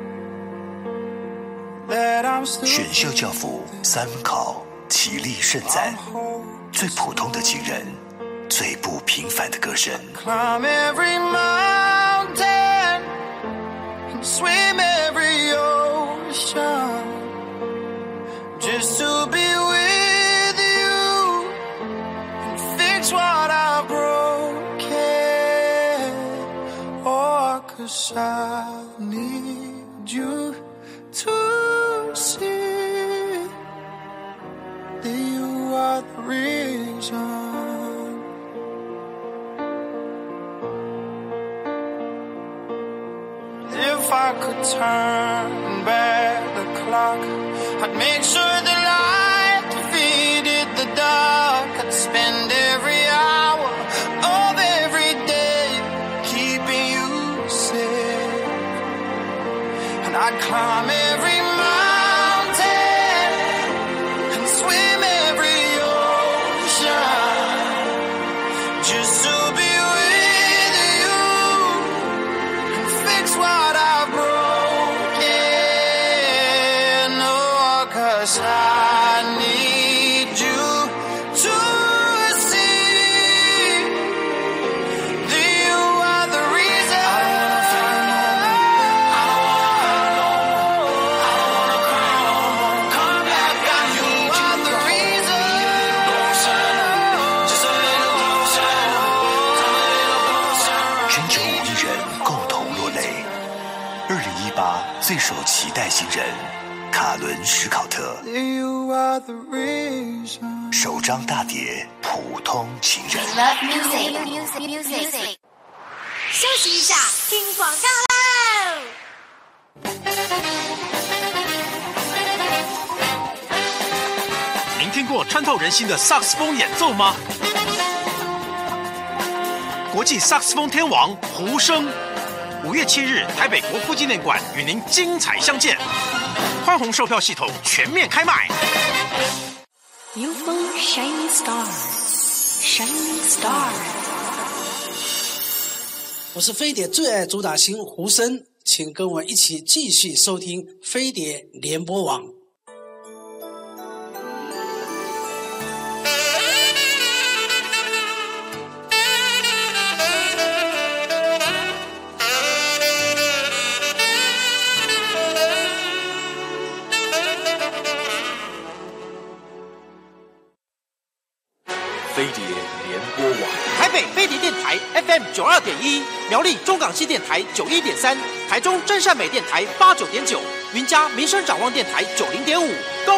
that I'm still 选秀教父三考齐力盛赞，最普通的情人，最不平凡的歌声。 Climb every mountain and swim every ocean just to be with you and fix what I've broken. Oh, 'cause I need you to see that you are the reason. If I could turn back the clock, I'd make sure the light defeated the dark. I'd spend every hour of every day keeping you safe, and I'd climb every mountain and swim every ocean just to be with you and fix what I've broken. Oh, 'cause I need you to see that you are the reason. I wanna find home. I wanna cry no more. Come back, I need you are the reason. Closer, just a little closer. Come a little closer. 全球五亿人共同落泪。二零一八最受期待新人卡伦史考特， You are the reason. 首张大碟《普通情人》。 Love music, music, music。 休息一下，听广告喽。 您听过穿透人心的萨克斯风演奏吗？国际萨克斯风天王胡生，五月七日台北国父纪念馆与您精彩相见，宽宏售票系统全面开卖。 You phone shining star, shining star。 我是飞碟最爱主打星胡生，请跟我一起继续收听飞碟联播网。 飞碟联播网。 台北飞碟电台 F M 九二点一，苗栗中港西电台九一点三，台中真善美电台八九点九，云嘉民生展望电台九零点五，高